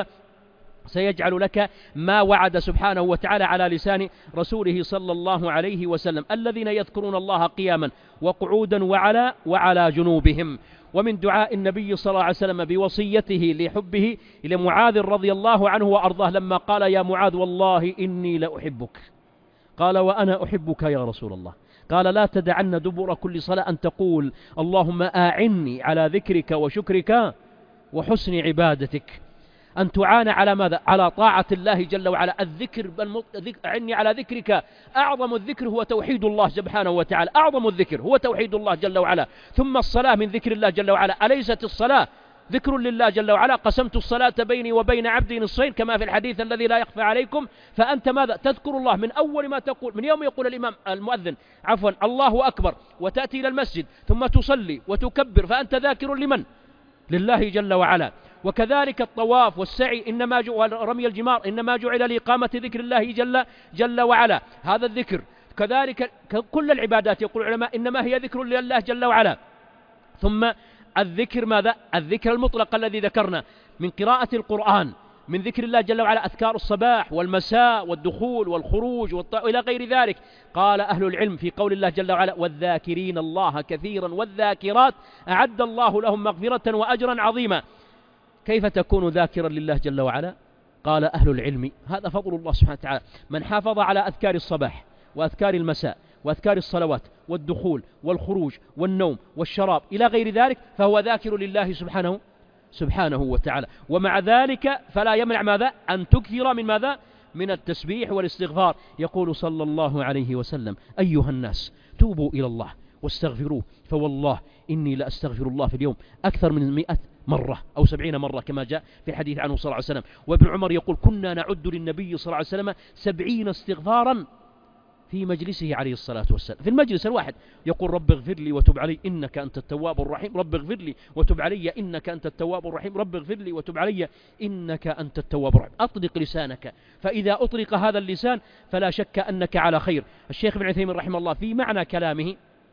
سيجعل لك ما وعد سبحانه وتعالى على لسان رسوله صلى الله عليه وسلم: الذين يذكرون الله قياما وقعودا وعلى وعلى جنوبهم. ومن دعاء النبي صلى الله عليه وسلم بوصيته لحبه إلى معاذ رضي الله عنه وأرضاه لما قال: يا معاذ والله إني لأحبك. قال: وأنا أحبك يا رسول الله. قال: لا تدعن دبر كل صلاة أن تقول: اللهم أعني على ذكرك وشكرك وحسن عبادتك. أن تعان على ماذا؟ على طاعة الله جل وعلا. الذكر أعني على ذكرك. أعظم الذكر هو توحيد الله سبحانه وتعالى، أعظم الذكر هو توحيد الله جل وعلا. ثم الصلاة من ذكر الله جل وعلا. أليست الصلاة ذكر لله جل وعلا؟ قسمت الصلاة بيني وبين عبدي نصفين كما في الحديث الذي لا يخفى عليكم. فأنت ماذا؟ تذكر الله من أول ما تقول، من يوم يقول الإمام المؤذن عفوا الله أكبر وتأتي إلى المسجد ثم تصلي وتكبر، فأنت ذاكر لمن؟ لله جل وعلا. وكذلك الطواف والسعي إنما رمي الجمار إنما جعل لإقامة ذكر الله جل جل وعلا. هذا الذكر كذلك كل العبادات يقول العلماء إنما هي ذكر لله جل وعلا. ثم الذكر ماذا؟ الذكر المطلق الذي ذكرنا من قراءة القرآن، من ذكر الله جل وعلا، أذكار الصباح والمساء والدخول والخروج إلى غير ذلك. قال أهل العلم في قول الله جل وعلا: والذاكرين الله كثيرا والذاكرات أعد الله لهم مغفرة وأجرا عظيما. كيف تكون ذاكرا لله جل وعلا؟ قال أهل العلم: هذا فضل الله سبحانه وتعالى. من حافظ على أذكار الصباح وأذكار المساء وأذكار الصلوات والدخول والخروج والنوم والشراب إلى غير ذلك فهو ذاكر لله سبحانه سبحانه وتعالى. ومع ذلك فلا يمنع ماذا؟ أن تكثر من ماذا؟ من التسبيح والاستغفار. يقول صلى الله عليه وسلم: أيها الناس توبوا إلى الله واستغفروه فوالله إني لأستغفر الله في اليوم أكثر من مئة مرة أو سبعين مرة كما جاء في الحديث عنه صلى الله عليه وسلم. وابن عمر يقول: كنا نعد للنبي صلى الله عليه وسلم سبعين استغفارا في مجلسه عليه الصلاة والسلام، في المجلس الواحد يقول: رب اغفر لي وتب علي إنك أنت التواب الرحيم، رب اغفر لي وتب علي إنك أنت التواب الرحيم، رب اغفر لي وتب علي إنك أنت التواب الرحيم. أطلق لسانك، فإذا أطلق هذا اللسان فلا شك أنك على خير. الشيخ ابن عثيمين رحمه الله في معنى كلامه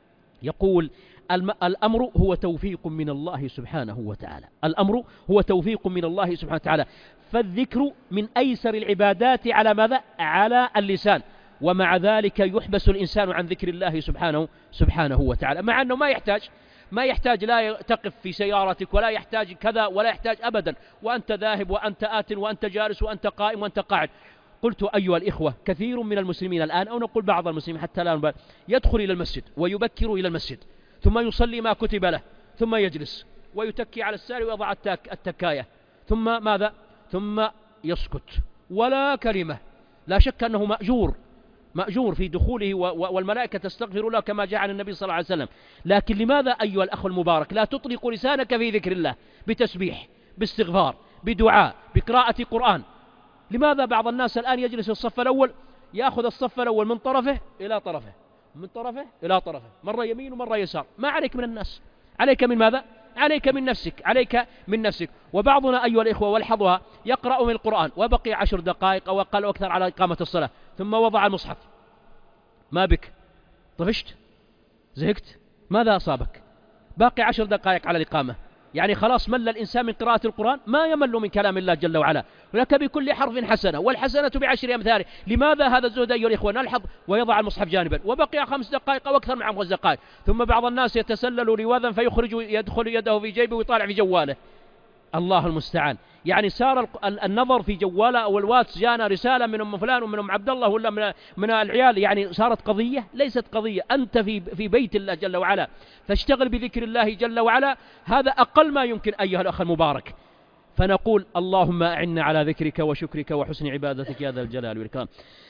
يقول: الأمر هو توفيق من الله سبحانه وتعالى، الأمر هو توفيق من الله سبحانه وتعالى. فالذكر من أيسر العبادات على ماذا؟ على اللسان. ومع ذلك يحبس الإنسان عن ذكر الله سبحانه سبحانه وتعالى، مع أنه ما يحتاج ما يحتاج لا تقف في سيارتك ولا يحتاج كذا ولا يحتاج أبدا، وأنت ذاهب وأنت آت وأنت جالس وأنت قائم وأنت قاعد. قلت أيها الإخوة كثير من المسلمين الآن، أو نقول بعض المسلمين حتى لا نبال، يدخل إلى المسجد ويبكر إلى المسجد ثم يصلي ما كتب له ثم يجلس ويتكي على الساري ويضع التك التكاية ثم ماذا؟ ثم يسكت ولا كلمة. لا شك أنه مأجور مأجور في دخوله والملائكة تستغفر له كما جاء عن النبي صلى الله عليه وسلم. لكن لماذا أيها الأخ المبارك لا تطلق لسانك في ذكر الله بتسبيح باستغفار بدعاء بقراءة قرآن؟ لماذا بعض الناس الآن يجلس في الصف الأول يأخذ الصف الأول من طرفه إلى طرفه من طرفه إلى طرفه، مرة يمين ومرة يسار؟ ما عليك من الناس، عليك من ماذا؟ عليك من نفسك، عليك من نفسك. وبعضنا أيها الإخوة والحظها يقرأ من القرآن وبقي عشر دقائق أو أقل أو أكثر على إقامة الصلاة ثم وضع المصحف. ما بك؟ طفشت؟ زهقت؟ ماذا أصابك؟ باقي عشر دقائق على الإقامة، يعني خلاص مل الإنسان من قراءة القرآن؟ ما يمل من كلام الله جل وعلا، ولك بكل حرف حسنة والحسنة بعشر أمثاله. لماذا هذا الزهد أيها الإخوة؟ نلحظ ويضع المصحف جانبا وبقي خمس دقائق أو أكثر من خمس دقائق، ثم بعض الناس يتسلل رواذا فيخرج يدخل يده في جيبه ويطالع في جواله. الله المستعان. يعني صار النظر في جواله أو الواتس جانا رسالة من أم فلان ومن أم عبد الله ولا من من العيال، يعني صارت قضية؟ ليست قضية. أنت في في بيت الله جل وعلا، فاشتغل بذكر الله جل وعلا، هذا أقل ما يمكن أيها الأخ المبارك. فنقول اللهم أعنا على ذكرك وشكرك وحسن عبادتك يا ذا الجلال والإكرام.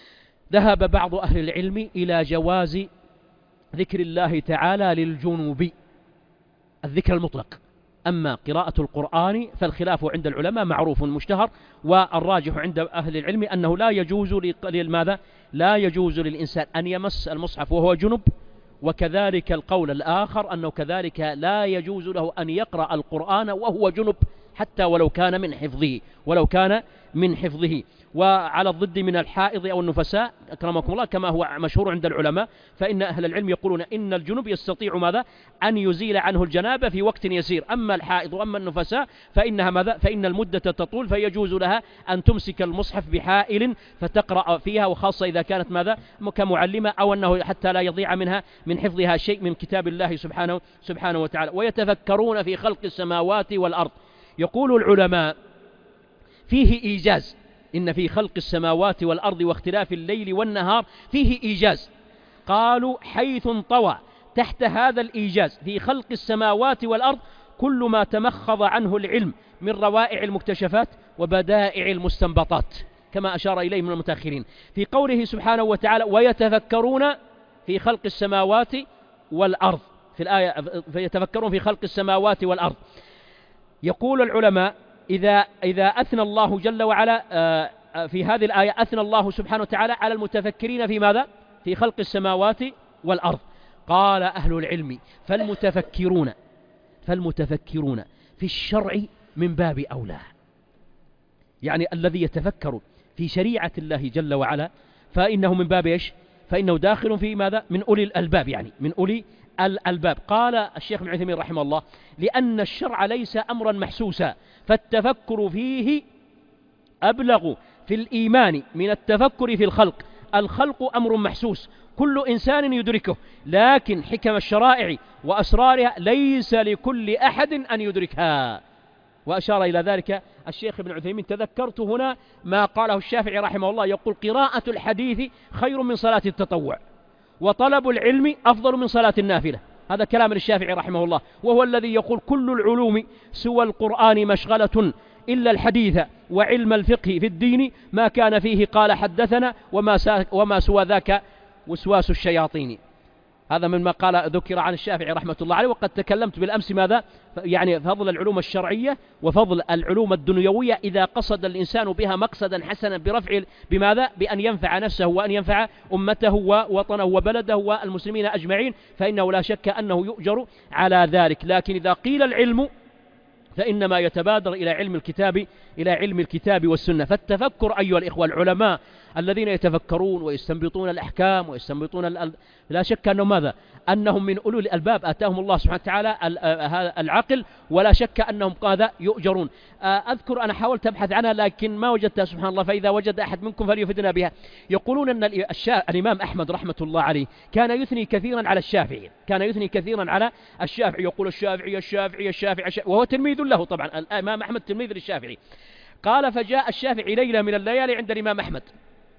ذهب بعض أهل العلم إلى جواز ذكر الله تعالى للجنوب، الذكر المطلق. أما قراءة القرآن فالخلاف عند العلماء معروف مشتهر، والراجح عند أهل العلم أنه لا يجوز لماذا؟ لا يجوز للإنسان أن يمس المصحف وهو جنب، وكذلك القول الآخر أنه كذلك لا يجوز له أن يقرأ القرآن وهو جنب حتى ولو كان من حفظه ولو كان من حفظه. وعلى الضد من الحائض أو النفساء أكرمكم الله كما هو مشهور عند العلماء، فإن أهل العلم يقولون إن الجنب يستطيع ماذا؟ أن يزيل عنه الجنابة في وقت يسير. أما الحائض وأما النفساء فإنها ماذا؟ فإن المدة تطول، فيجوز لها أن تمسك المصحف بحائل فتقرأ فيها، وخاصة إذا كانت ماذا؟ كمعلمة، أو أنه حتى لا يضيع منها من حفظها شيء من كتاب الله سبحانه سبحانه وتعالى. ويتفكرون في خلق السماوات والأرض. يقول العلماء فيه إيجاز، إن في خلق السماوات والأرض واختلاف الليل والنهار فيه إيجاز. قالوا حيث انطوى تحت هذا الإيجاز في خلق السماوات والأرض كل ما تمخض عنه العلم من روائع المكتشفات وبدائع المستنبطات، كما أشار إليه من المتأخرين في قوله سبحانه وتعالى ويتفكرون في خلق السماوات والأرض. في الآية فيتفكرون في خلق السماوات والأرض. يقول العلماء إذا إذا أثنى الله جل وعلا في هذه الآية، أثنى الله سبحانه وتعالى على المتفكرين في ماذا؟ في خلق السماوات والأرض. قال أهل العلم فالمتفكرون فالمتفكرون في الشرع من باب أولى، يعني الذي يتفكر في شريعة الله جل وعلا فإنه من باب إيش؟ فإنه داخل في ماذا؟ من أولي الألباب، يعني من أولي الألباب. قال الشيخ ابن عثيمين رحمه الله لأن الشرع ليس أمرا محسوسا، فالتفكر فيه أبلغ في الإيمان من التفكر في الخلق. الخلق أمر محسوس كل إنسان يدركه، لكن حكم الشرائع وأسرارها ليس لكل أحد أن يدركها. وأشار إلى ذلك الشيخ ابن عثيمين. تذكرت هنا ما قاله الشافعي رحمه الله، يقول قراءة الحديث خير من صلاة التطوع، وطلب العلم أفضل من صلاة النافلة. هذا كلام الشافعي رحمه الله، وهو الذي يقول كل العلوم سوى القرآن مشغلة إلا الحديث وعلم الفقه في الدين ما كان فيه قال حدثنا وما, وما سوى ذاك وسواس الشياطين. هذا مما قال ذكر عن الشافعي رحمة الله عليه. وقد تكلمت بالأمس ماذا؟ يعني فضل العلوم الشرعية وفضل العلوم الدنيوية إذا قصد الإنسان بها مقصدا حسنا برفع بماذا؟ بأن ينفع نفسه وأن ينفع أمته ووطنه وبلده والمسلمين أجمعين، فإنه لا شك أنه يؤجر على ذلك. لكن إذا قيل العلم فإنما يتبادر إلى علم الكتاب إلى علم الكتاب والسنة. فالتفكر أيها الإخوة، العلماء الذين يتفكرون ويستنبطون الأحكام ويستنبطون الأل... لا شك أنهم ماذا؟ أنهم من أولو الألباب، آتاهم الله سبحانه وتعالى العقل، ولا شك أنهم ماذا؟ يؤجرون. أذكر أنا حاولت أبحث عنها لكن ما وجدتها سبحان الله، فإذا وجد أحد منكم فليفدنا بها. يقولون أن الشا... الإمام أحمد رحمة الله عليه كان يثني كثيرا على الشافعي، كان يثني كثيرا على الشافعي، يقول الشافعي الشافعي الشافعي, الشافعي وهو تلميذ له طبعا. الإمام أحمد تلميذ للشافعي. قال فجاء الشافعي ليلة من الليالي عند الإمام أحمد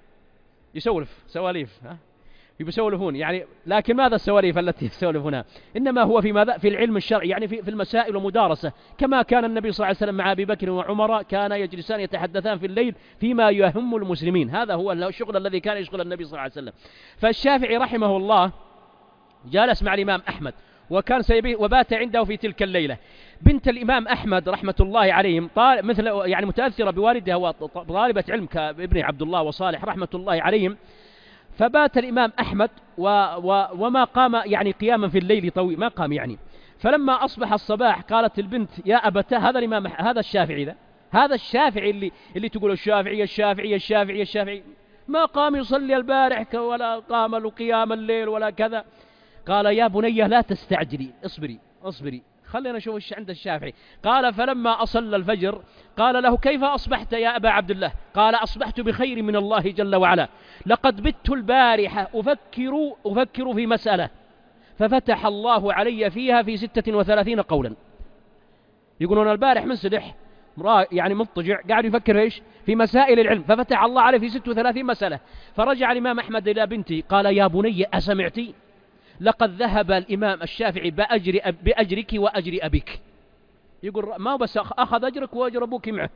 يسولف سواليف، ها يسولفون يعني، لكن ماذا السواليف التي يسولفونها؟ إنما هو في ماذا؟ في العلم الشرعي، يعني في, في المسائل ومدارسة، كما كان النبي صلى الله عليه وسلم مع أبي بكر وعمر، كان يجلسان يتحدثان في الليل فيما يهم المسلمين. هذا هو الشغل الذي كان يشغل النبي صلى الله عليه وسلم. فالشافعي رحمه الله جالس مع الإمام أحمد، وكان سيبيه وبات عنده في تلك الليلة. بنت الإمام أحمد رحمة الله عليهم مثل يعني متأثرة بوالدها وطالبة علم كابن عبد الله وصالح رحمة الله عليهم، فبات الإمام أحمد و و وما قام يعني قياما في الليل طويل، ما قام يعني. فلما أصبح الصباح قالت البنت يا أبتاه، هذا الإمام هذا الشافعي ذا هذا الشافعي اللي اللي تقول الشافعي الشافعي الشافعي الشافعي ما قام يصلي البارح ولا قام له قيام الليل ولا كذا. قال يا بني لا تستعجلي، اصبري اصبري خلينا نشوف ايش عند الشافعي. قال فلما أصلى الفجر قال له كيف أصبحت يا أبا عبد الله؟ قال أصبحت بخير من الله جل وعلا، لقد بت البارحة أفكر أفكر في مسألة ففتح الله علي فيها في ستة وثلاثين قولا. يقولون البارح منسدح يعني مضطجع قاعد يفكر ايش؟ في مسائل العلم، ففتح الله عليه في ستة وثلاثين مسألة. فرجع الإمام أحمد إلى بنتي قال يا بني أسمعتي؟ لقد ذهب الإمام الشافعي بأجر بأجرك وأجر أبيك. يقول ما بس أخذ أجرك وأجر أبوك معه.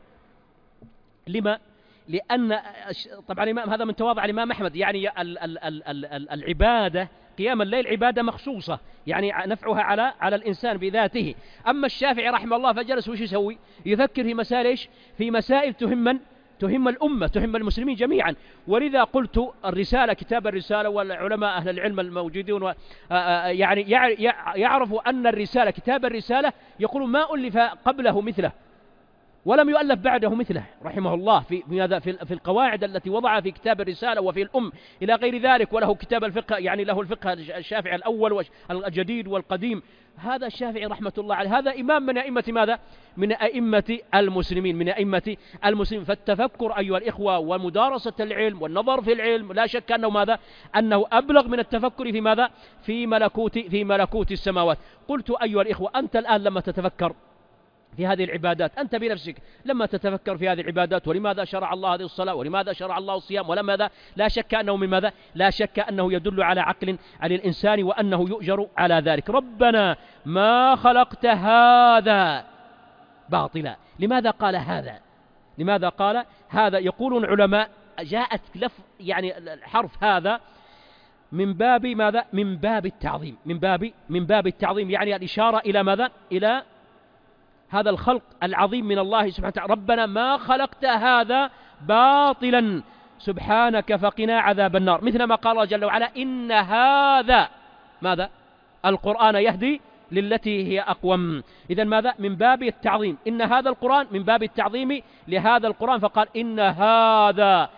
لما؟ لأن طبعا الإمام هذا من تواضع الإمام أحمد، يعني ال ال ال ال ال العبادة قيام الليل عبادة مخصوصة، يعني نفعها على على الإنسان بذاته. أما الشافعي رحمه الله فجلس وش يسوي؟ يفكر في مسائل إيش؟ في مسائل تهم تهم الأمة، تهم المسلمين جميعا. ولذا قلت الرسالة كتاب الرسالة، والعلماء أهل العلم الموجودون يعني يعرفوا أن الرسالة كتاب الرسالة يقولون ما ألف قبله مثله ولم يؤلف بعده مثله رحمه الله في في في القواعد التي وضعها في كتاب الرسالة وفي الأم إلى غير ذلك. وله كتاب الفقه، يعني له الفقه الشافعي الأول والجديد والقديم. هذا الشافعي رحمة الله عليه هذا إمام من أئمة ماذا؟ من أئمة المسلمين، من أئمة المسلمين. فالتفكر أيها الإخوة ومدارسة العلم والنظر في العلم لا شك أنه ماذا؟ أنه أبلغ من التفكر في ماذا؟ في ملكوت في ملكوت السماوات. قلت أيها الإخوة أنت الآن لما تتفكر في هذه العبادات، أنت بنفسك لما تتفكر في هذه العبادات، ولماذا شرع الله هذه الصلاة، ولماذا شرع الله الصيام، ولماذا، لا شك أنه من ماذا؟ لا شك أنه يدل على عقل على الإنسان وأنه يؤجر على ذلك. ربنا ما خلقت هذا باطلا. لماذا قال هذا؟ لماذا قال هذا؟ يقولون علماء جاءت لف يعني حرف هذا من باب ماذا؟ من باب التعظيم، من باب من باب التعظيم، يعني الإشارة إلى ماذا؟ إلى هذا الخلق العظيم من الله سبحانه وتعالى. ربنا ما خلقت هذا باطلا سبحانك فقنا عذاب النار. مثل ما قال الله جل وعلا إن هذا ماذا؟ القرآن يهدي للتي هي أقوم. إذن ماذا؟ من باب التعظيم، إن هذا القرآن من باب التعظيم لهذا القرآن، فقال إن هذا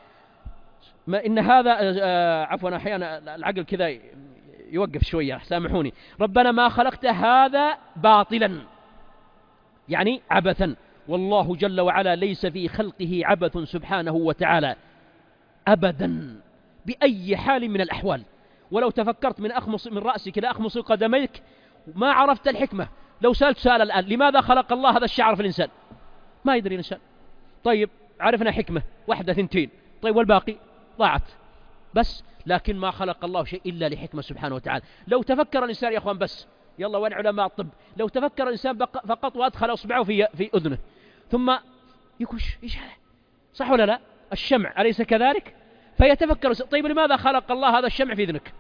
ما إن هذا آه عفوا أحيانا العقل كذا يوقف شوية سامحوني. ربنا ما خلقت هذا باطلا يعني عبثا، والله جل وعلا ليس في خلقه عبث سبحانه وتعالى أبدا بأي حال من الأحوال. ولو تفكرت من أخمص من رأسك إلى أخمص قدميك ما عرفت الحكمة. لو سألت سؤال الآن لماذا خلق الله هذا الشعر في الإنسان؟ ما يدري الإنسان. طيب عرفنا حكمة واحدة ثنتين، طيب والباقي ضاعت بس. لكن ما خلق الله شيء إلا لحكمة سبحانه وتعالى. لو تفكر الإنسان يا أخوان بس، يلا وين علماء الطب، لو تفكر الإنسان فقط وأدخل أصبعه في في أذنه ثم يقول إيش هذا؟ صح ولا لا؟ الشمع أليس كذلك؟ فيتفكر طيب لماذا خلق الله هذا الشمع في أذنك؟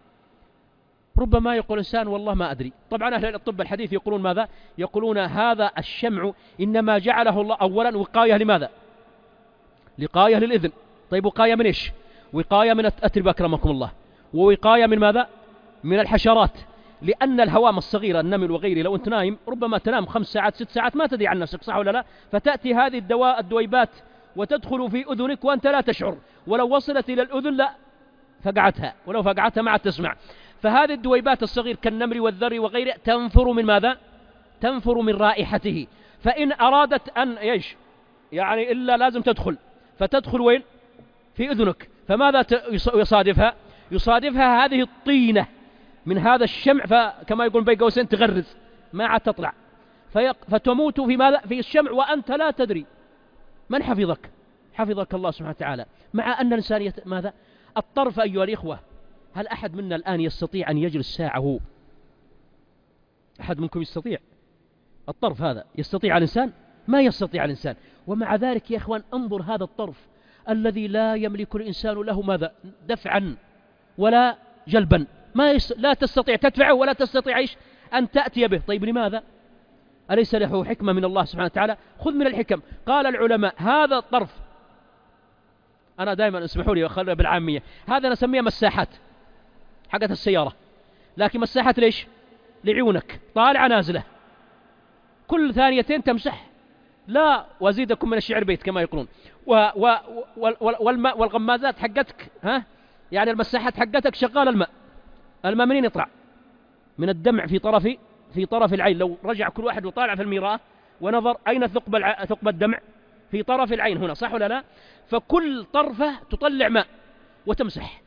ربما يقول إنسان والله ما أدري. طبعا أهل الطب الحديث يقولون ماذا؟ يقولون هذا الشمع إنما جعله الله أولا وقاية لماذا؟ لقاية للإذن. طيب وقاية من إيش؟ وقاية من الأتربة أكرمكم الله، ووقاية من ماذا؟ من الحشرات. لأن الهوام الصغيرة النمل وغيره لو أنت نايم ربما تنام خمس ساعات ست ساعات ما تدري عن نفسك، صح ولا لا؟ فتأتي هذه الدواء الدويبات وتدخل في أذنك وأنت لا تشعر، ولو وصلت إلى الأذن لا فقعتها، ولو فقعتها ما عاد تسمع. فهذه الدويبات الصغير كالنمر والذر وغيره تنفر من ماذا؟ تنفر من رائحته. فإن أرادت أن إيش يعني إلا لازم تدخل، فتدخل وين؟ في أذنك. فماذا يصادفها؟ يصادفها هذه الطينة من هذا الشمع، فكما يقول بين قوسين تغرز ما عاد تطلع، فتموت في ماذا؟ في الشمع وأنت لا تدري. من حفظك؟ حفظك الله سبحانه وتعالى. مع أن الإنسان يت... ماذا؟ الطرف أيها الإخوة، هل أحد منا الآن يستطيع أن يجلس ساعة هو؟ أحد منكم يستطيع؟ الطرف هذا يستطيع الإنسان؟ ما يستطيع الإنسان. ومع ذلك يا إخوان انظر هذا الطرف الذي لا يملك الإنسان له ماذا؟ دفعا ولا جلبا، ما يس... لا تستطيع تدفعه ولا تستطيع إيش؟ أن تأتي به. طيب لماذا؟ أليس له حكمة من الله سبحانه وتعالى؟ خذ من الحكم. قال العلماء هذا الطرف، أنا دائما اسمحوا لي أخليها بالعامية، هذا نسميه مساحات حقت السيارة، لكن مساحات ليش؟ لعيونك طالعة نازلة، كل ثانيتين تمسح. لا وزيدكم من الشعر بيت كما يقولون. و و والماء والغمازات حقتك، ها يعني المساحات حقتك شغال الماء. الماء منين يطلع؟ من الدمع في طرف في طرف العين. لو رجع كل واحد وطالع في الميراه ونظر أين ثقب الع... ثقب الدمع؟ في طرف العين هنا، صح ولا لا؟ فكل طرفة تطلع ماء وتمسح.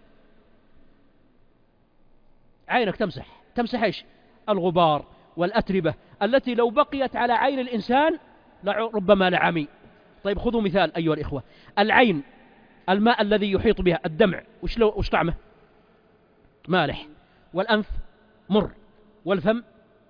عينك تمسح تمسح ايش؟ الغبار والأتربة التي لو بقيت على عين الإنسان ربما لعمي. طيب خذوا مثال أيها الإخوة، العين الماء الذي يحيط بها الدمع وش لو وش طعمه؟ مالح. والأنف مر. والفم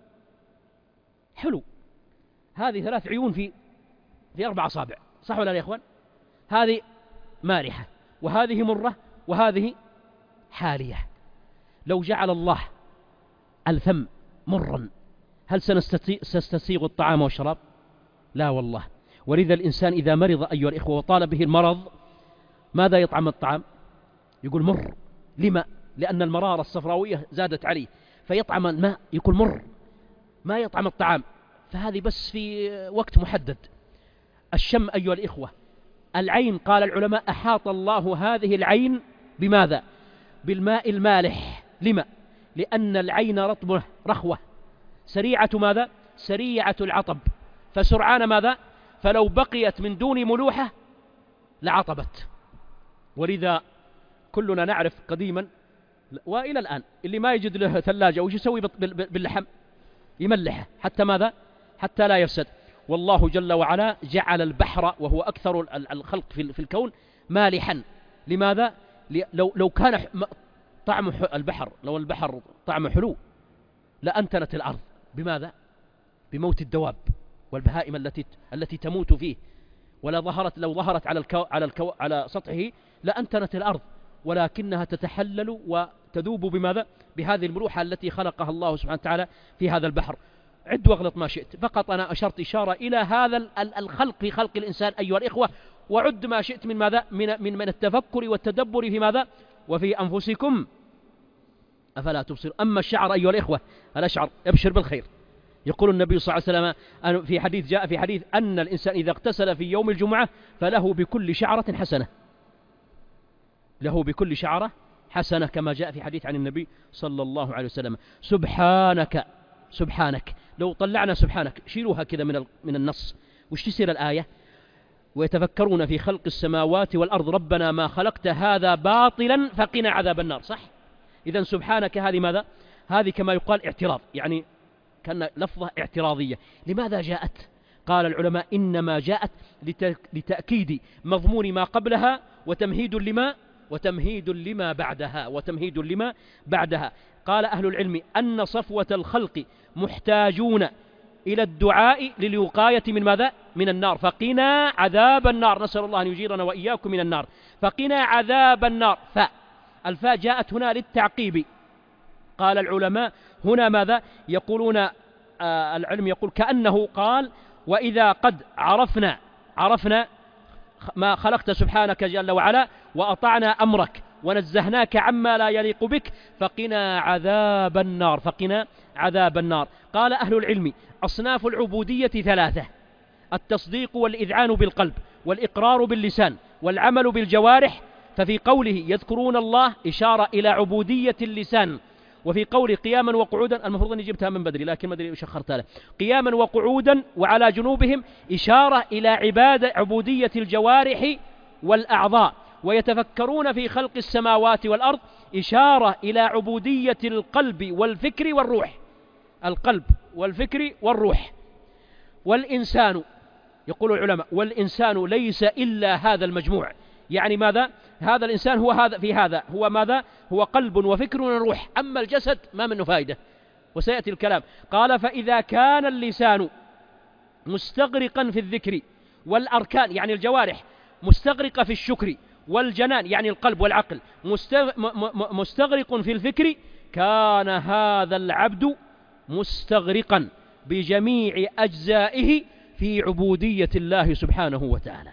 حلو. هذه ثلاث عيون في في أربع أصابع، صح ولا لا يا إخوان؟ هذه مالحة وهذه مرة وهذه حالية. لو جعل الله الفم مرا هل سنستسيغ الطعام والشراب؟ لا والله. ولذا الإنسان إذا مرض أيها الإخوة وطال به المرض ماذا يطعم الطعام؟ يقول مر. لما؟ لأن المرارة الصفراوية زادت عليه فيطعم الماء يقول مر، ما يطعم الطعام. فهذه بس في وقت محدد. الشم أيها الإخوة، العين قال العلماء أحاط الله هذه العين بماذا؟ بالماء المالح. لما؟ لأن العين رطبة رخوة سريعة ماذا؟ سريعة العطب، فسرعان ماذا؟ فلو بقيت من دون ملوحة لعطبت. ولذا كلنا نعرف قديما وإلى الآن اللي ما يجد له ثلاجة وش يسوي باللحم؟ يملحه حتى ماذا؟ حتى لا يفسد. والله جل وعلا جعل البحر وهو أكثر الخلق في الكون مالحا. لماذا؟ لو لو كان طعم البحر، لو البحر طعمه حلو لأنتنت الأرض. بماذا؟ بموت الدواب والبهائم التي التي تموت فيه. ولا ظهرت لو ظهرت على الكو على الكو على سطحه لأنتنت الأرض، ولكنها تتحلل وتذوب بماذا؟ بهذه الملوحة التي خلقها الله سبحانه وتعالى في هذا البحر. عد واغلط ما شئت، فقط أنا أشرت إشارة إلى هذا الخلق في خلق الإنسان أيها الإخوة. وعد ما شئت من ماذا؟ من من من التفكر والتدبر في ماذا؟ وفي أنفسكم أفلا تبصر. أما الشعر أيها الإخوة، الأشعر يبشر بالخير. يقول النبي صلى الله عليه وسلم في حديث، جاء في حديث أن الإنسان إذا اغتسل في يوم الجمعة فله بكل شعرة حسنة، له بكل شعرة حسنة، كما جاء في حديث عن النبي صلى الله عليه وسلم. سبحانك سبحانك، لو طلعنا سبحانك شيلوها كذا من من النص، وش تصير الآية؟ ويتفكرون في خلق السماوات والأرض ربنا ما خلقت هذا باطلا فقنا عذاب النار. صح؟ إذن سبحانك هذه ماذا؟ هذه كما يقال اعتراض، يعني كان لفظة اعتراضية. لماذا جاءت؟ قال العلماء إنما جاءت لتأكيد مضمون ما قبلها وتمهيد لما وتمهيد لما بعدها وتمهيد لما بعدها. قال أهل العلم أن صفوة الخلق محتاجون إلى الدعاء للوقاية من ماذا؟ من النار. فقنا عذاب النار، نسأل الله أن يجيرنا وإياكم من النار. فقنا عذاب النار. فالفاء جاءت هنا للتعقيب. قال العلماء هنا ماذا؟ يقولون آه العلم يقول كأنه قال وإذا قد عرفنا عرفنا ما خلقت سبحانك جل وعلا وأطعنا أمرك ونزهناك عما لا يليق بك فقنا عذاب النار. فقنا عذاب النار. قال أهل العلم أصناف العبودية ثلاثة: التصديق والإذعان بالقلب والإقرار باللسان والعمل بالجوارح. ففي قوله يذكرون الله إشارة إلى عبودية اللسان، وفي قول قياما وقعودا، المفروض أني جبتها من بدري لكن ما أدري وش أخرتها له، قياما وقعودا وعلى جنوبهم، إشارة إلى عبادة عبودية الجوارح والأعضاء. ويتفكرون في خلق السماوات والأرض، إشارة إلى عبودية القلب والفكر والروح. القلب والفكر والروح. والإنسان يقول العلماء والإنسان ليس إلا هذا المجموع. يعني ماذا؟ هذا الإنسان هو هذا في هذا هو ماذا؟ هو قلب وفكر وروح، أما الجسد ما منه فائدة، وسيأتي الكلام. قال فإذا كان اللسان مستغرقا في الذكر والأركان يعني الجوارح مستغرقة في الشكر، والجنان يعني القلب والعقل مستغرق في الفكر، كان هذا العبد مستغرقا بجميع أجزائه في عبودية الله سبحانه وتعالى.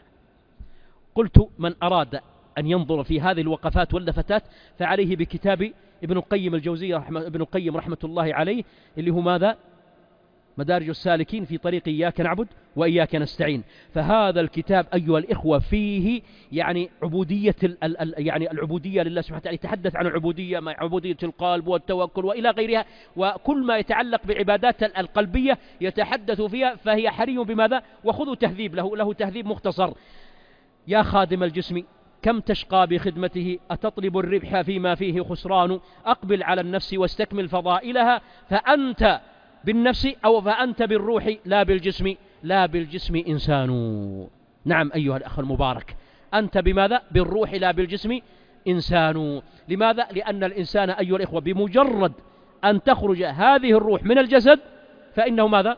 قلت من أراد أن ينظر في هذه الوقفات واللفتات فعليه بكتاب ابن القيم الجوزية رحمة ابن القيم رحمة الله عليه، اللي هو ماذا؟ مدارج السالكين في طريق إياك نعبد وإياك نستعين. فهذا الكتاب أيها الإخوة فيه يعني عبودية ال ال يعني العبودية لله سبحانه وتعالى، يتحدث عن العبودية مع عبودية القلب والتوكل وإلى غيرها، وكل ما يتعلق بعبادات القلبية يتحدث فيها، فهي حري بماذا؟ وخذوا تهذيب له له تهذيب مختصر. يا خادم الجسم كم تشقى بخدمته، أتطلب الربح فيما فيه خسران، أقبل على النفس واستكمل فضائلها، فأنت بالنفس أو فأنت بالروح لا بالجسم، لا بالجسم إنسان. نعم أيها الأخ المبارك، أنت بماذا؟ بالروح لا بالجسم إنسان. لماذا؟ لأن الإنسان أيها الإخوة بمجرد أن تخرج هذه الروح من الجسد فإنه ماذا؟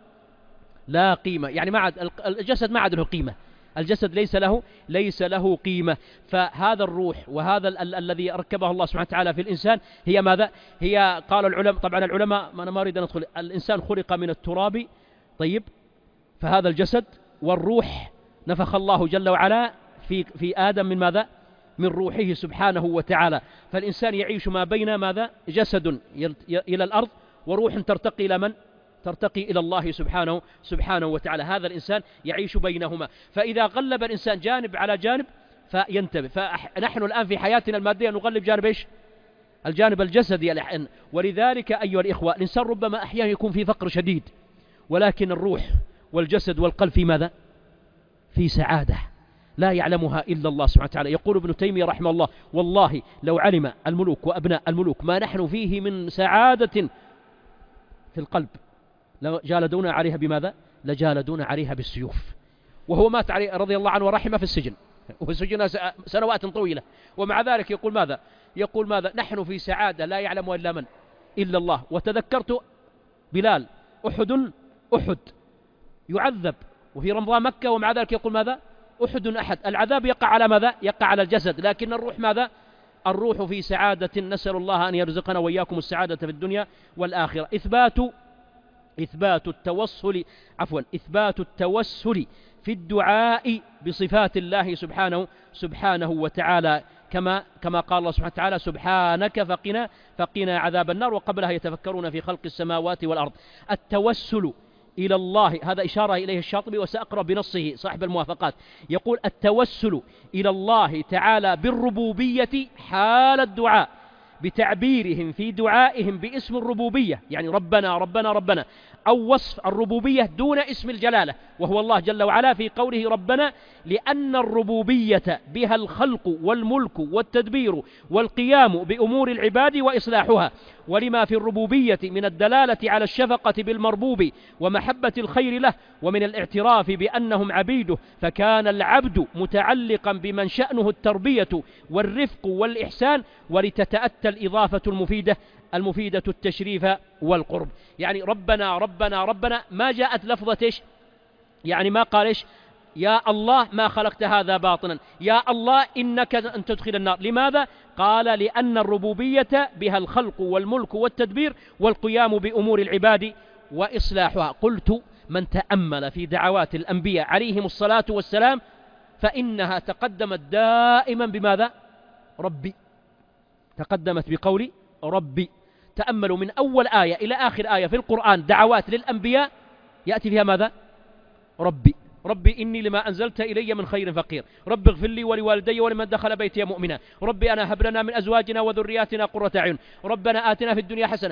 لا قيمة، يعني ما عاد الجسد ما عاد له قيمة، الجسد ليس له ليس له قيمة. فهذا الروح وهذا ال ال الذي ركبه الله سبحانه وتعالى في الإنسان هي ماذا؟ هي قال العلماء، طبعا العلماء ما أنا ما أريد أن أدخل، الإنسان خلق من التراب، طيب، فهذا الجسد والروح نفخ الله جل وعلا في في آدم من ماذا؟ من روحه سبحانه وتعالى. فالإنسان يعيش ما بين ماذا؟ جسد إلى الأرض وروح ترتقي إلى من؟ ترتقي إلى الله سبحانه سبحانه وتعالى. هذا الإنسان يعيش بينهما، فإذا غلب الإنسان جانب على جانب فينتبه. فنحن الآن في حياتنا المادية نغلب جانب إيش؟ الجانب الجسدي الآن. ولذلك أيها الإخوة الإنسان ربما أحيانا يكون في فقر شديد، ولكن الروح والجسد والقلب في ماذا؟ في سعادة لا يعلمها إلا الله سبحانه وتعالى. يقول ابن تيمية رحمه الله والله لو علم الملوك وأبناء الملوك ما نحن فيه من سعادة في القلب لجالدون عليها بماذا؟ لجالدون عليها بالسيوف. وهو مات عليه رضي الله عنه ورحمه في السجن، وفي السجن سنوات طويلة، ومع ذلك يقول ماذا؟ يقول ماذا؟ نحن في سعادة لا يعلم إلا من؟ إلا الله. وتذكرت بلال أحد أحد يعذب وفي رمضان مكة، ومع ذلك يقول ماذا؟ أحد أحد. العذاب يقع على ماذا؟ يقع على الجسد، لكن الروح ماذا؟ الروح في سعادة. نسأل الله أن يرزقنا وإياكم السعادة في الدنيا والآخرة. إثبات إثبات التوسل عفوا إثبات التوسل في الدعاء بصفات الله سبحانه سبحانه وتعالى، كما كما قال الله سبحانه وتعالى سبحانك فقنا فقنا عذاب النار، وقبلها يتفكرون في خلق السماوات والأرض. التوسل إلى الله هذا إشارة إليه الشاطبي، وسأقرأ بنصه صاحب الموافقات. يقول التوسل إلى الله تعالى بالربوبية حال الدعاء، بتعبيرهم في دعائهم باسم الربوبية، يعني ربنا ربنا ربنا، أو وصف الربوبية دون اسم الجلالة وهو الله جل وعلا في قوله ربنا، لأن الربوبية بها الخلق والملك والتدبير والقيام بأمور العباد وإصلاحها، ولما في الربوبية من الدلالة على الشفقة بالمربوب ومحبة الخير له، ومن الاعتراف بأنهم عبيده، فكان العبد متعلقا بمن شأنه التربية والرفق والإحسان، ولتتأتى الإضافة المفيدة المفيدة التشريف والقرب. يعني ربنا ربنا ربنا ما جاءت لفظة إيش؟ يعني ما قال إيش؟ يا الله ما خلقت هذا باطنا، يا الله إنك أن تدخل النار. لماذا؟ قال لأن الربوبية بها الخلق والملك والتدبير والقيام بأمور العباد وإصلاحها. قلت من تأمل في دعوات الأنبياء عليهم الصلاة والسلام فإنها تقدمت دائما بماذا؟ ربي، تقدمت بقول ربي. تأملوا من أول آية إلى آخر آية في القرآن دعوات للأنبياء يأتي فيها ماذا؟ ربي. ربي إني لما أنزلت إلي من خير فقير، رب اغفر لي ولوالدي ولمن دخل بيتي مؤمنا، ربي أنا هب لنا من أزواجنا وذرياتنا قرة أعين، ربنا آتنا في الدنيا حسنة.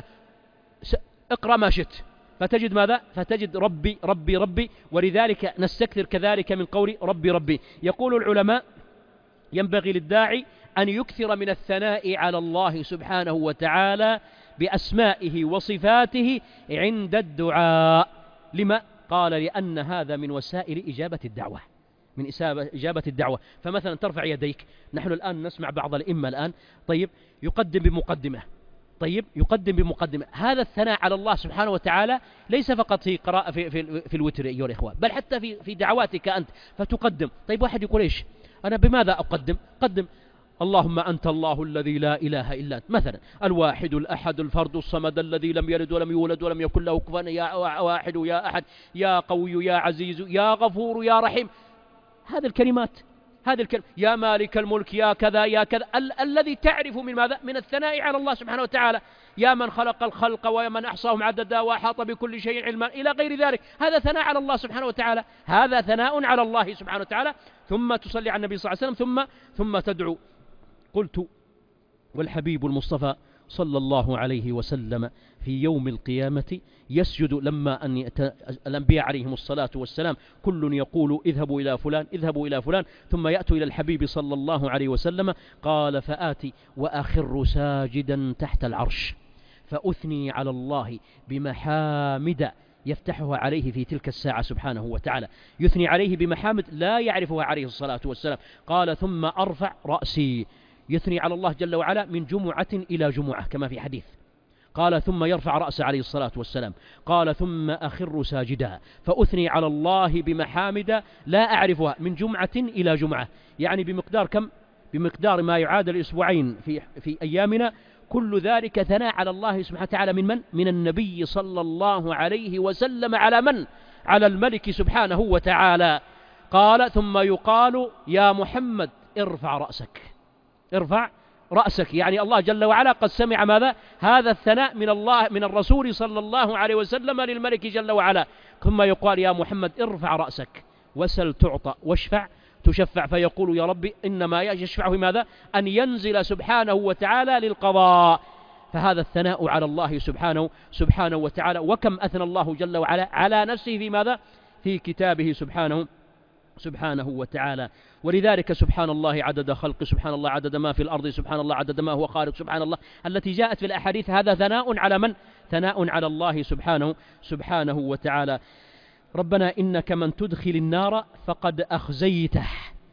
اقرأ ما شئت فتجد ماذا؟ فتجد ربي ربي ربي. ولذلك نستكثر كذلك من قول ربي ربي. يقول العلماء ينبغي للداعي أن يكثر من الثناء على الله سبحانه وتعالى بأسمائه وصفاته عند الدعاء. لما؟ قال لأن هذا من وسائل إجابة الدعوة، من إجابة الدعوة. فمثلا ترفع يديك، نحن الآن نسمع بعض الإمة الآن طيب يقدم بمقدمة، طيب يقدم بمقدمة، هذا الثناء على الله سبحانه وتعالى ليس فقط في قراءة في, في, في الوتر أيها الإخوة، بل حتى في, في دعواتك أنت فتقدم. طيب واحد يقول إيش أنا بماذا أقدم؟ قدم اللهم أنت الله الذي لا إله إلا أنت، مثلا الواحد الأحد الفرد الصمد الذي لم يلد ولم يولد ولم يكن له كفوا، يا واحد يا أحد يا قوي يا عزيز يا غفور يا رحيم، هذه الكلمات، هذه الكلمة يا مالك الملك يا كذا يا كذا، ال- الذي تعرف من ماذا؟ من الثناء على الله سبحانه وتعالى، يا من خلق الخلق ومن أحصاهم عددا وأحاط بكل شيء علما إلى غير ذلك، هذا ثناء على الله سبحانه وتعالى، هذا ثناء على الله سبحانه وتعالى. ثم تصلي على النبي صلى الله عليه وسلم، ثم ثم تدعو. قلت والحبيب المصطفى صلى الله عليه وسلم في يوم القيامة يسجد لما أن يت... الأنبياء عليهم الصلاة والسلام كل يقول اذهبوا إلى فلان اذهبوا إلى فلان، ثم يأتوا إلى الحبيب صلى الله عليه وسلم، قال فآتي وأخر ساجدا تحت العرش فأثني على الله بمحامد يفتحها عليه في تلك الساعة سبحانه وتعالى، يثني عليه بمحامد لا يعرفها عليه الصلاة والسلام. قال ثم أرفع رأسي، يثني على الله جل وعلا من جمعة إلى جمعة كما في حديث. قال ثم يرفع رأسه عليه الصلاة والسلام، قال ثم أخر ساجدا فأثني على الله بمحامد لا أعرفها من جمعة إلى جمعة، يعني بمقدار كم؟ بمقدار ما يعادل أسبوعين في, في أيامنا. كل ذلك ثناء على الله سبحانه وتعالى من من؟ من النبي صلى الله عليه وسلم على من؟ على الملك سبحانه وتعالى. قال ثم يقال يا محمد ارفع رأسك، ارفع رأسك، يعني الله جل وعلا قد سمع ماذا؟ هذا الثناء من الله من الرسول صلى الله عليه وسلم للملك جل وعلا. ثم يقال يا محمد ارفع رأسك وسل تعطى واشفع تشفع، فيقول يا ربي إنما يشفع في ماذا؟ أن ينزل سبحانه وتعالى للقضاء. فهذا الثناء على الله سبحانه سبحانه وتعالى. وكم أثنى الله جل وعلا على نفسه في ماذا؟ في كتابه سبحانه سبحانه وتعالى. ولذلك سبحان الله عدد خلق، سبحان الله عدد ما في الأرض، سبحان الله عدد ما هو خالق، سبحان الله التي جاءت في الأحاديث، هذا ثناء على من؟ ثناء على الله سبحانه سبحانه وتعالى. ربنا إنك من تدخل النار فقد أخزيته،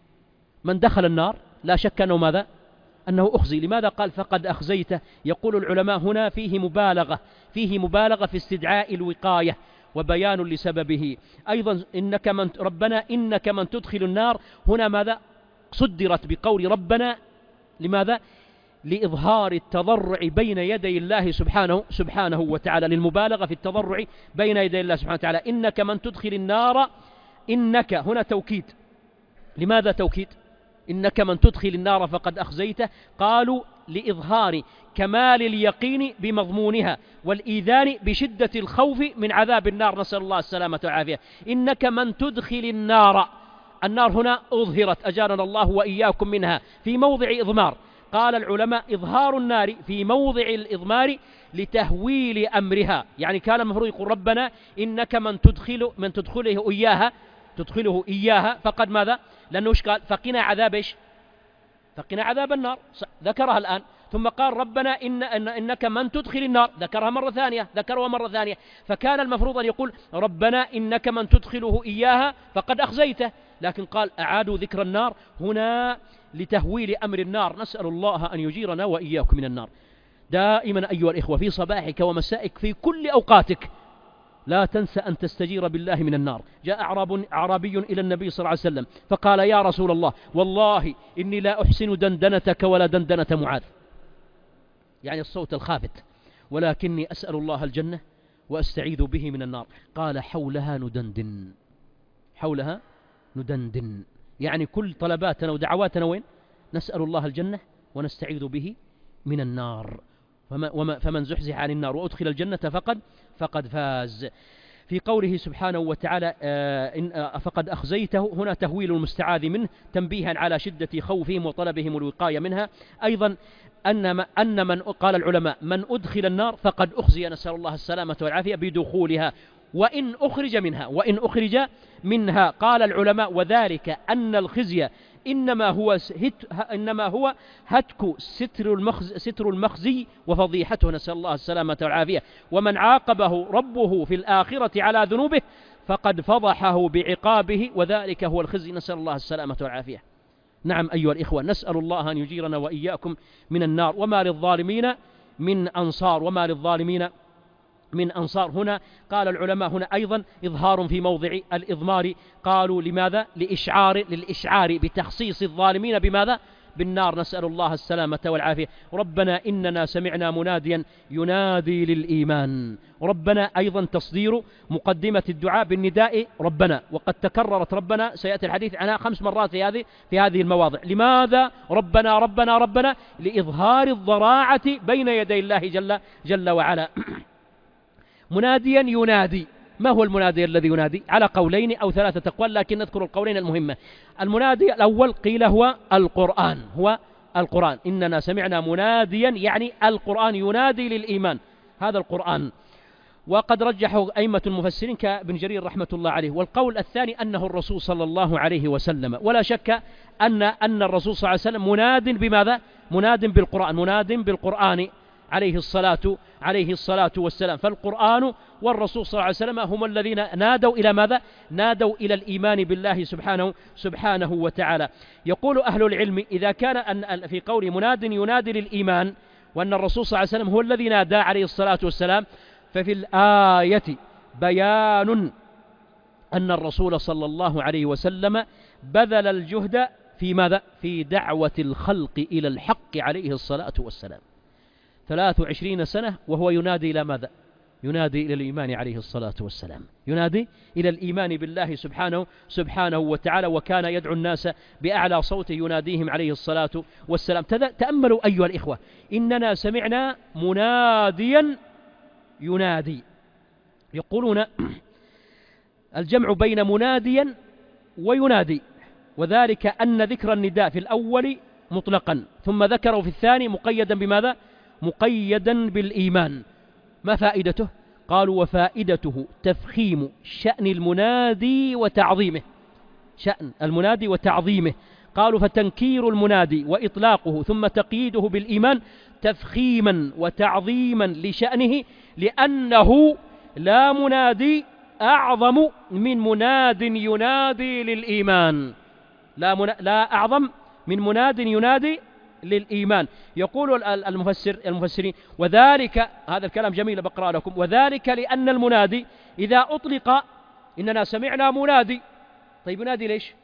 من دخل النار لا شك أنه ماذا؟ أنه أخزي. لماذا قال فقد أخزيته؟ يقول العلماء هنا فيه مبالغة، فيه مبالغة في استدعاء الوقاية وبيان لسببه. أيضا إنك من ربنا إنك من تدخل النار، هنا ماذا؟ صدرت بقول ربنا، لماذا؟ لإظهار التضرع بين يدي الله سبحانه سبحانه وتعالى، للمبالغة في التضرع بين يدي الله سبحانه وتعالى. إنك من تدخل النار، إنك هنا توكيد. لماذا توكيد؟ إنك من تدخل النار فقد أخزيته، قالوا لإظهار كمال اليقين بمضمونها والإيذان بشدة الخوف من عذاب النار، نسأل الله السلامة والعافية. إنك من تدخل النار، النار هنا أظهرت أجارنا الله وإياكم منها في موضع إضمار. قال العلماء إظهار النار في موضع الإضمار لتهويل أمرها، يعني كان المفروض يقول ربنا إنك من تدخل من تدخله إياها تدخله إياها فقد ماذا؟ لأنه إيش قال؟ فقنا عذاب إيش؟ فقنا عذاب النار، ذكرها الآن. ثم قال ربنا إن, إن إنك من تدخل النار، ذكرها مرة ثانية، ذكرها مرة ثانية. فكان المفروض أن يقول ربنا إنك من تدخله إياها فقد أخزيته، لكن قال أعادوا ذكر النار هنا لتهويل أمر النار. نسأل الله أن يجيرنا وإياكم من النار. دائما أيها الإخوة في صباحك ومسائك في كل أوقاتك لا تنسى أن تستجير بالله من النار. جاء أعراب أعرابي إلى النبي صلى الله عليه وسلم فقال يا رسول الله والله إني لا أحسن دندنتك ولا دندنة معاذ، يعني الصوت الخافت، ولكني أسأل الله الجنة وأستعيذ به من النار. قال حولها ندندن، حولها ندندن، يعني كل طلباتنا ودعواتنا وين؟ نسأل الله الجنة ونستعيذ به من النار. فما فمن زحزح عن النار وأدخل الجنة فقد فقد فاز. في قوله سبحانه وتعالى آه فقد أخزيته، هنا تهويل المستعاذ منه تنبيها على شدة خوفهم وطلبهم الوقاية منها. أيضا أن أن من قال العلماء من أدخل النار فقد أخزي، نسأل الله السلامة والعافية بدخولها، وإن أخرج منها وإن أخرج منها. قال العلماء وذلك أن الخزي إنما هو إنما هو هتك ستر المخزي, ستر المخزي وفضيحته، نسأل الله السلامة والعافية. ومن عاقبه ربه في الآخرة على ذنوبه فقد فضحه بعقابه، وذلك هو الخزي، نسأل الله السلامة والعافية. نعم أيها الإخوة، نسأل الله أن يجيرنا وإياكم من النار. وما للظالمين من أنصار، وما للظالمين من أنصار. هنا قال العلماء هنا أيضا إظهار في موضع الإضمار، قالوا لماذا؟ لإشعار للإشعار بتخصيص الظالمين بماذا؟ بالنار، نسأل الله السلامة والعافية. ربنا إننا سمعنا مناديا ينادي للإيمان. ربنا أيضا تصدير مقدمة الدعاء بالنداء ربنا، وقد تكررت ربنا، سيأتي الحديث عنها خمس مرات في هذه في هذه المواضع. لماذا ربنا ربنا ربنا؟ لإظهار الضراعة بين يدي الله جل جل وعلا. مناديا ينادي. ما هو المنادي الذي ينادي؟ على قولين أو ثلاثة أقوال، لكن نذكر القولين المهمة. المنادي الأول قيل هو القرآن، هو القرآن. إننا سمعنا مناديا يعني القرآن ينادي للإيمان، هذا القرآن. وقد رجحوا أئمة المفسرين كابن جرير رحمة الله عليه. والقول الثاني أنه الرسول صلى الله عليه وسلم، ولا شك أن أن الرسول صلى الله عليه وسلم مناد بماذا؟ مناد بالقرآن، مناد بالقرآن عليه الصلاة عليه الصلاة والسلام. فالقرآن والرسول صلى الله عليه وسلم هم الذين نادوا إلى ماذا؟ نادوا إلى الإيمان بالله سبحانه سبحانه وتعالى. يقول أهل العلم إذا كان أن في قول مناد ينادي للإيمان وأن الرسول صلى الله عليه وسلم هو الذي نادى عليه الصلاة والسلام، ففي الآية بيان أن الرسول صلى الله عليه وسلم بذل الجهد في ماذا؟ في دعوة الخلق إلى الحق عليه الصلاة والسلام. ثلاث وعشرين سنة وهو ينادي إلى ماذا؟ ينادي إلى الإيمان عليه الصلاة والسلام، ينادي إلى الإيمان بالله سبحانه سبحانه وتعالى، وكان يدعو الناس بأعلى صوت يناديهم عليه الصلاة والسلام. تأملوا أيها الإخوة، إننا سمعنا مناديا ينادي. يقولون الجمع بين مناديا وينادي، وذلك أن ذكر النداء في الأول مطلقا، ثم ذكره في الثاني مقيدا بماذا؟ مقيدا بالإيمان. ما فائدته؟ قالوا وفائدته تفخيم شأن المنادي وتعظيمه، شأن المنادي وتعظيمه. قالوا فتنكير المنادي وإطلاقه ثم تقييده بالإيمان تفخيما وتعظيما لشأنه، لأنه لا منادي أعظم من مناد ينادي للإيمان، لا, منا... لا أعظم من مناد ينادي للإيمان. يقول المفسر المفسرين وذلك، هذا الكلام جميل بقرأ لكم، وذلك لأن المنادي إذا أطلق، إننا سمعنا منادي، طيب ينادي ليش؟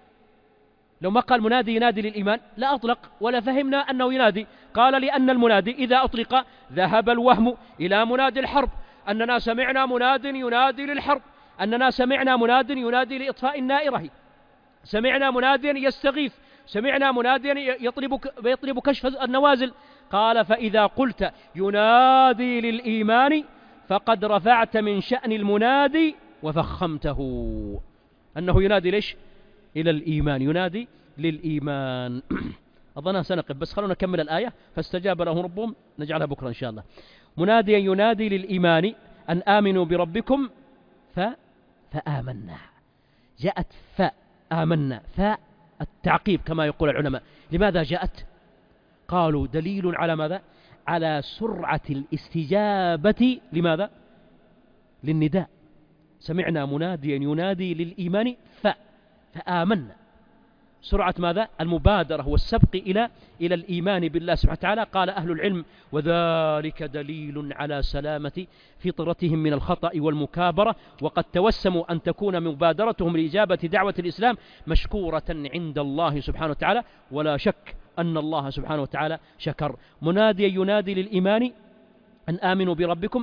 لو ما قال منادي ينادي للإيمان لا أطلق ولا فهمنا أنه ينادي. قال لأن المنادي إذا أطلق ذهب الوهم إلى منادي الحرب، أننا سمعنا مناد ينادي للحرب، أننا سمعنا مناد ينادي لإطفاء النائرة، سمعنا مناديا يستغيث، سمعنا مناديا يطلب يطلب كشف النوازل. قال فإذا قلت ينادي للإيمان فقد رفعت من شأن المنادي وفخمته، أنه ينادي ليش؟ إلى الإيمان، ينادي للإيمان. أظنها سنقف، بس خلونا نكمل الآية. فاستجاب له ربهم، نجعلها بكرة إن شاء الله. مناديا ينادي للإيمان أن آمنوا بربكم ف... فآمنا. جاءت فآمنا، فاء التعقيب كما يقول العلماء. لماذا جاءت؟ قالوا دليل على ماذا؟ على سرعة الاستجابة لماذا؟ للنداء. سمعنا مناديا ينادي للإيمان ف... فآمنا، سرعة ماذا؟ المبادرة والسبق إلى إلى الإيمان بالله سبحانه وتعالى. قال أهل العلم وذلك دليل على سلامة فطرتهم من الخطأ والمكابرة، وقد توسموا أن تكون مبادرتهم لإجابة دعوة الإسلام مشكورة عند الله سبحانه وتعالى، ولا شك أن الله سبحانه وتعالى شكر. مناديا ينادي للإيمان أن آمنوا بربكم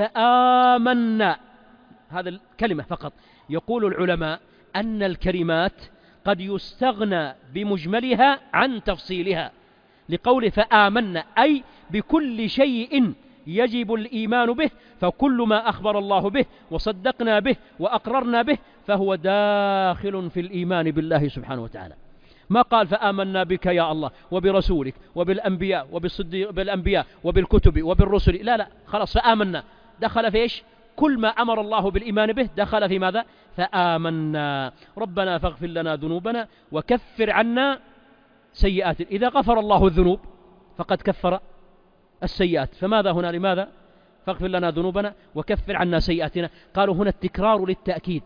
فآمنا، هذا الكلمة فقط. يقول العلماء أن الكلمات قد يستغنى بمجملها عن تفصيلها، لقوله فآمنا أي بكل شيء يجب الإيمان به، فكل ما أخبر الله به وصدقنا به وأقررنا به فهو داخل في الإيمان بالله سبحانه وتعالى. ما قال فآمنا بك يا الله وبرسولك وبالأنبياء وبالصديق بالأنبياء وبالكتب وبالرسل، لا لا، خلاص فآمنا دخل في إيش؟ كل ما أمر الله بالإيمان به دخل في ماذا؟ فآمنا. ربنا فاغفر لنا ذنوبنا وكفر عنا سيئات. إذا غفر الله الذنوب فقد كفر السيئات، فماذا هنا؟ لماذا؟ فاغفر لنا ذنوبنا وكفر عنا سيئاتنا. قالوا هنا التكرار للتأكيد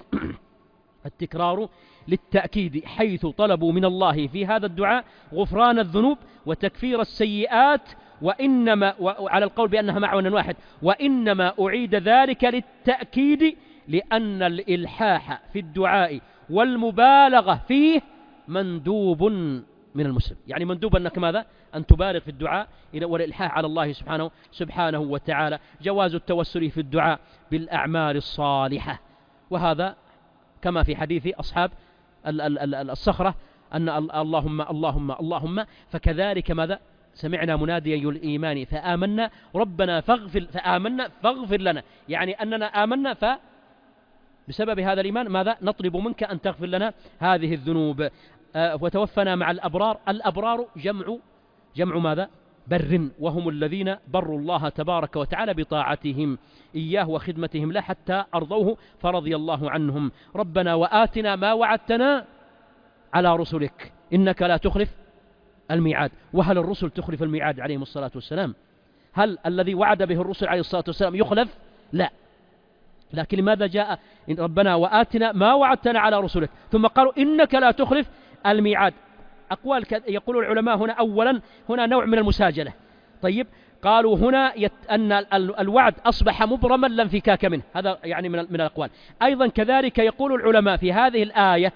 التكرار للتأكيد، حيث طلبوا من الله في هذا الدعاء غفران الذنوب وتكفير السيئات، وإنما وعلى القول بأنها معنى واحد، وإنما أعيد ذلك للتأكيد لأن الإلحاح في الدعاء والمبالغة فيه مندوب من المسلم. يعني مندوب أنك ماذا؟ أن تبالغ في الدعاء والإلحاح على الله سبحانه سبحانه وتعالى. جواز التوسل في الدعاء بالأعمال الصالحة، وهذا كما في حديث أصحاب الصخرة أن اللهم اللهم اللهم، فكذلك ماذا؟ سمعنا مناديا الإيمان فآمنا ربنا فاغفر فآمنا فاغفر لنا، يعني أننا آمنا ف بسبب هذا الإيمان ماذا؟ نطلب منك أن تغفر لنا هذه الذنوب. آه وتوفنا مع الأبرار. الأبرار جمع جمع ماذا؟ بر، وهم الذين بروا الله تبارك وتعالى بطاعتهم إياه وخدمتهم له حتى أرضوه فرضي الله عنهم. ربنا وآتنا ما وعدتنا على رسلك إنك لا تخلف الميعاد. وهل الرسل تخلف الميعاد عليهم الصلاة والسلام؟ هل الذي وعد به الرسل عليه الصلاة والسلام يخلف؟ لا. لكن لماذا جاء إن ربنا وآتنا ما وعدتنا على رسلك ثم قالوا إنك لا تخلف الميعاد؟ أقوال يقول العلماء هنا أولا هنا نوع من المساجلة. طيب قالوا هنا يت أن الوعد أصبح مبرما لا انفكاك منه، هذا يعني من من الأقوال. أيضا كذلك يقول العلماء في هذه الآية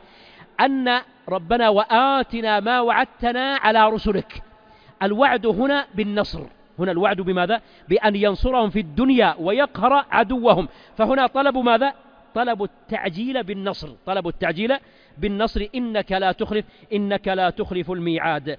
أن ربنا وآتنا ما وعدتنا على رسلك، الوعد هنا بالنصر، هنا الوعد بماذا؟ بأن ينصرهم في الدنيا ويقهر عدوهم، فهنا طلبوا ماذا؟ طلبوا التعجيل بالنصر، طلبوا التعجيل بالنصر إنك لا تخلف إنك لا تخلف الميعاد.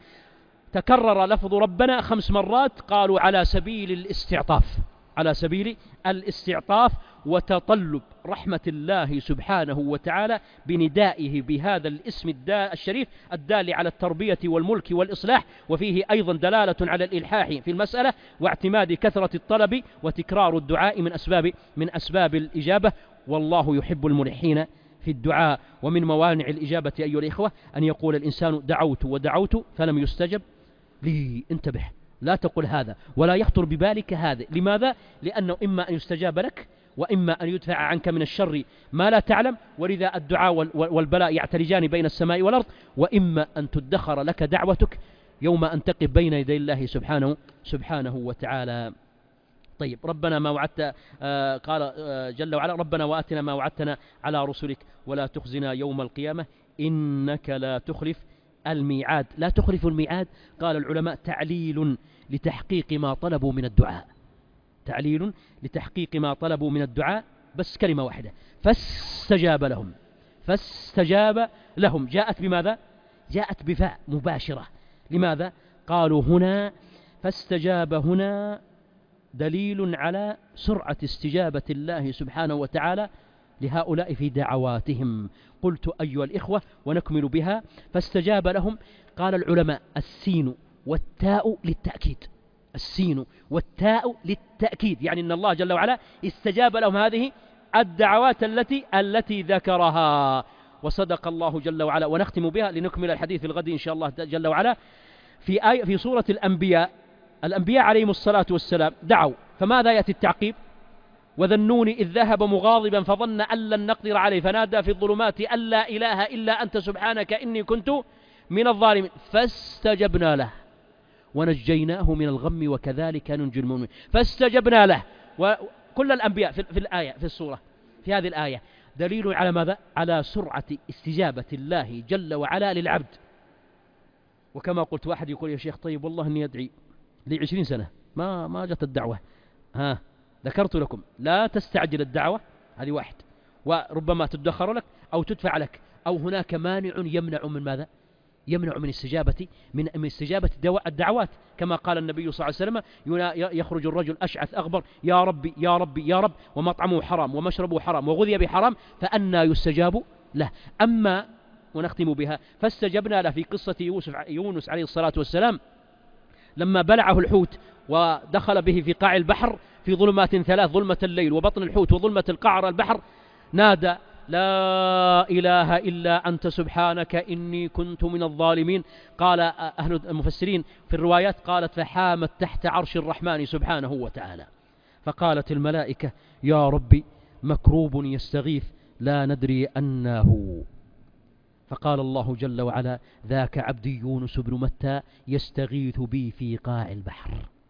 تكرر لفظ ربنا خمس مرات، قالوا على سبيل الاستعطاف، على سبيل الاستعطاف وتطلب رحمة الله سبحانه وتعالى بندائه بهذا الاسم الشريف الدال على التربية والملك والإصلاح، وفيه أيضا دلالة على الإلحاح في المسألة واعتماد كثرة الطلب وتكرار الدعاء من أسباب من أسباب الإجابة، والله يحب الملحين في الدعاء. ومن موانع الإجابة أيها الإخوة أن يقول الإنسان دعوت ودعوت فلم يستجب لي. انتبه، لا تقل هذا ولا يخطر ببالك هذا. لماذا؟ لأنه إما أن يستجاب لك وإما أن يدفع عنك من الشر ما لا تعلم، ولذا الدعاء والبلاء يعترجان بين السماء والأرض، وإما أن تدخر لك دعوتك يوم أن تقف بين يدي الله سبحانه سبحانه وتعالى. طيب ربنا ما وعدت آه قال آه جل وعلا ربنا وآتنا ما وعدتنا على رسلك ولا تخزنا يوم القيامة إنك لا تخلف الميعاد. لا تخلف الميعاد قال العلماء تعليل لتحقيق ما طلبوا من الدعاء، تعليل لتحقيق ما طلبوا من الدعاء، بس كلمة واحدة فاستجاب لهم، فاستجاب لهم جاءت بماذا؟ جاءت بفاء مباشرة. لماذا؟ قالوا هنا فاستجاب هنا دليل على سرعة استجابة الله سبحانه وتعالى لهؤلاء في دعواتهم. قلت أيها الإخوة ونكمل بها فاستجاب لهم. قال العلماء السين والتاء للتأكيد، السين والتاء للتأكيد، يعني أن الله جل وعلا استجاب لهم هذه الدعوات التي التي ذكرها، وصدق الله جل وعلا. ونختم بها لنكمل الحديث في الغد إن شاء الله جل وعلا. في آية في سورة الأنبياء، الأنبياء عليهم الصلاة والسلام دعوا، فماذا يأتي التعقيب؟ وذا النون إذ ذهب مغاضبا فظن أن لن نقدر عليه فنادى في الظلمات أن لا إله إلا أنت سبحانك إني كنت من الظالمين فاستجبنا له ونجيناه من الغم وكذلك ننجي المؤمنين. فاستجبنا له. وكل الأنبياء في, في الآية في السورة في هذه الآية دليل على ماذا؟ على سرعة استجابة الله جل وعلا للعبد. وكما قلت واحد يقول يا شيخ طيب والله إني أدعي لي عشرين سنة ما ما جت الدعوة. ها ذكرت لكم لا تستعجل الدعوة، هذه واحد، وربما تدخر لك أو تدفع لك، أو هناك مانع يمنع من ماذا؟ يمنع من استجابة من من استجابة الدعوات، كما قال النبي صلى الله عليه وسلم يخرج الرجل أشعث أغبر يا ربي يا ربي يا رب ومطعمه حرام ومشربه حرام وغذي بحرام فأنى يستجاب له. أما ونختم بها فاستجبنا له في قصة يونس عليه الصلاة والسلام لما بلعه الحوت ودخل به في قاع البحر في ظلمات ثلاث، ظلمة الليل وبطن الحوت وظلمة القعر البحر، نادى لا إله إلا أنت سبحانك إني كنت من الظالمين. قال أهل المفسرين في الروايات قالت فحامت تحت عرش الرحمن سبحانه وتعالى. فقالت الملائكة يا ربي مكروب يستغيث لا ندري أنه. فقال الله جل وعلا ذاك عبدي يونس بن متى يستغيث بي في قاع البحر.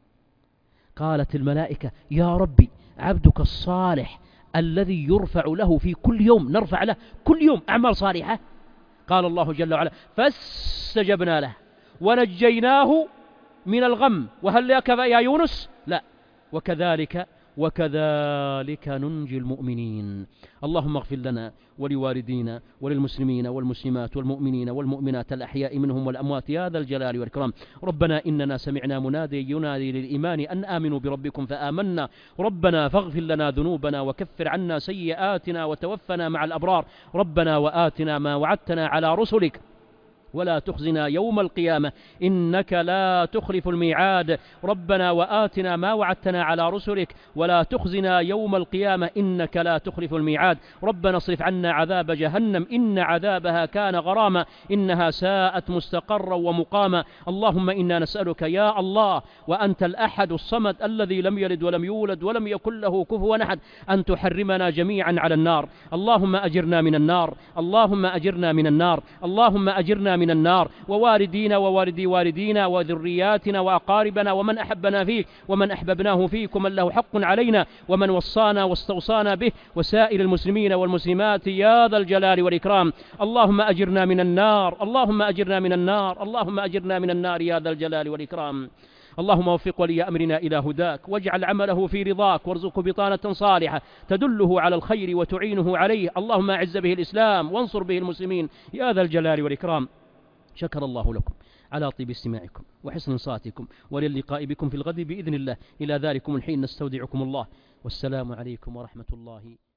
قالت الملائكة يا ربي عبدك الصالح الذي يرفع له في كل يوم، نرفع له كل يوم أعمال صالحة. قال الله جل وعلا فاستجبنا له ونجيناه من الغم. وهل لك يا يونس؟ لا. وكذلك وكذلك ننجي المؤمنين. اللهم اغفر لنا ولوالدينا وللمسلمين والمسلمات والمؤمنين والمؤمنات الأحياء منهم والأموات يا ذا الجلال والإكرام. ربنا إننا سمعنا منادي ينادي للإيمان أن آمنوا بربكم فآمنا. ربنا فاغفر لنا ذنوبنا وكفر عنا سيئاتنا وتوفنا مع الأبرار. ربنا وآتنا ما وعدتنا على رسلك ولا تخزنا يوم القيامة إنك لا تخلف الميعاد. ربنا وآتنا ما وعدتنا على رسلك ولا تخزنا يوم القيامة إنك لا تخلف الميعاد. ربنا اصرف عنا عذاب جهنم إن عذابها كان غراما إنها ساءت مستقرا ومقاما. اللهم إنا نسألك يا الله وأنت الأحد الصمد الذي لم يلد ولم يولد ولم يكن له كفوا أحد أن تحرمنا جميعا على النار. اللهم أجرنا من النار، اللهم أجرنا من النار، اللهم أجرنا من من النار، ووالدينا ووالدي والدينا وذرياتنا وأقاربنا ومن أحبنا فيك ومن أحببناه فيك ومن له حق علينا ومن وصانا واستوصانا به وسائر المسلمين والمسلمات يا ذا الجلال والإكرام. اللهم أجرنا من النار، اللهم أجرنا من النار، اللهم أجرنا من النار يا ذا الجلال والإكرام. اللهم وفق ولي أمرنا إلى هداك واجعل عمله في رضاك وارزقه بطانة صالحة تدله على الخير وتعينه عليه. اللهم أعز به الإسلام وانصر به المسلمين يا ذا الجلال والإكرام. شكر الله لكم على طيب استماعكم وحسن انصاتكم، وللقاء بكم في الغد بإذن الله. إلى ذلكم الحين نستودعكم الله، والسلام عليكم ورحمة الله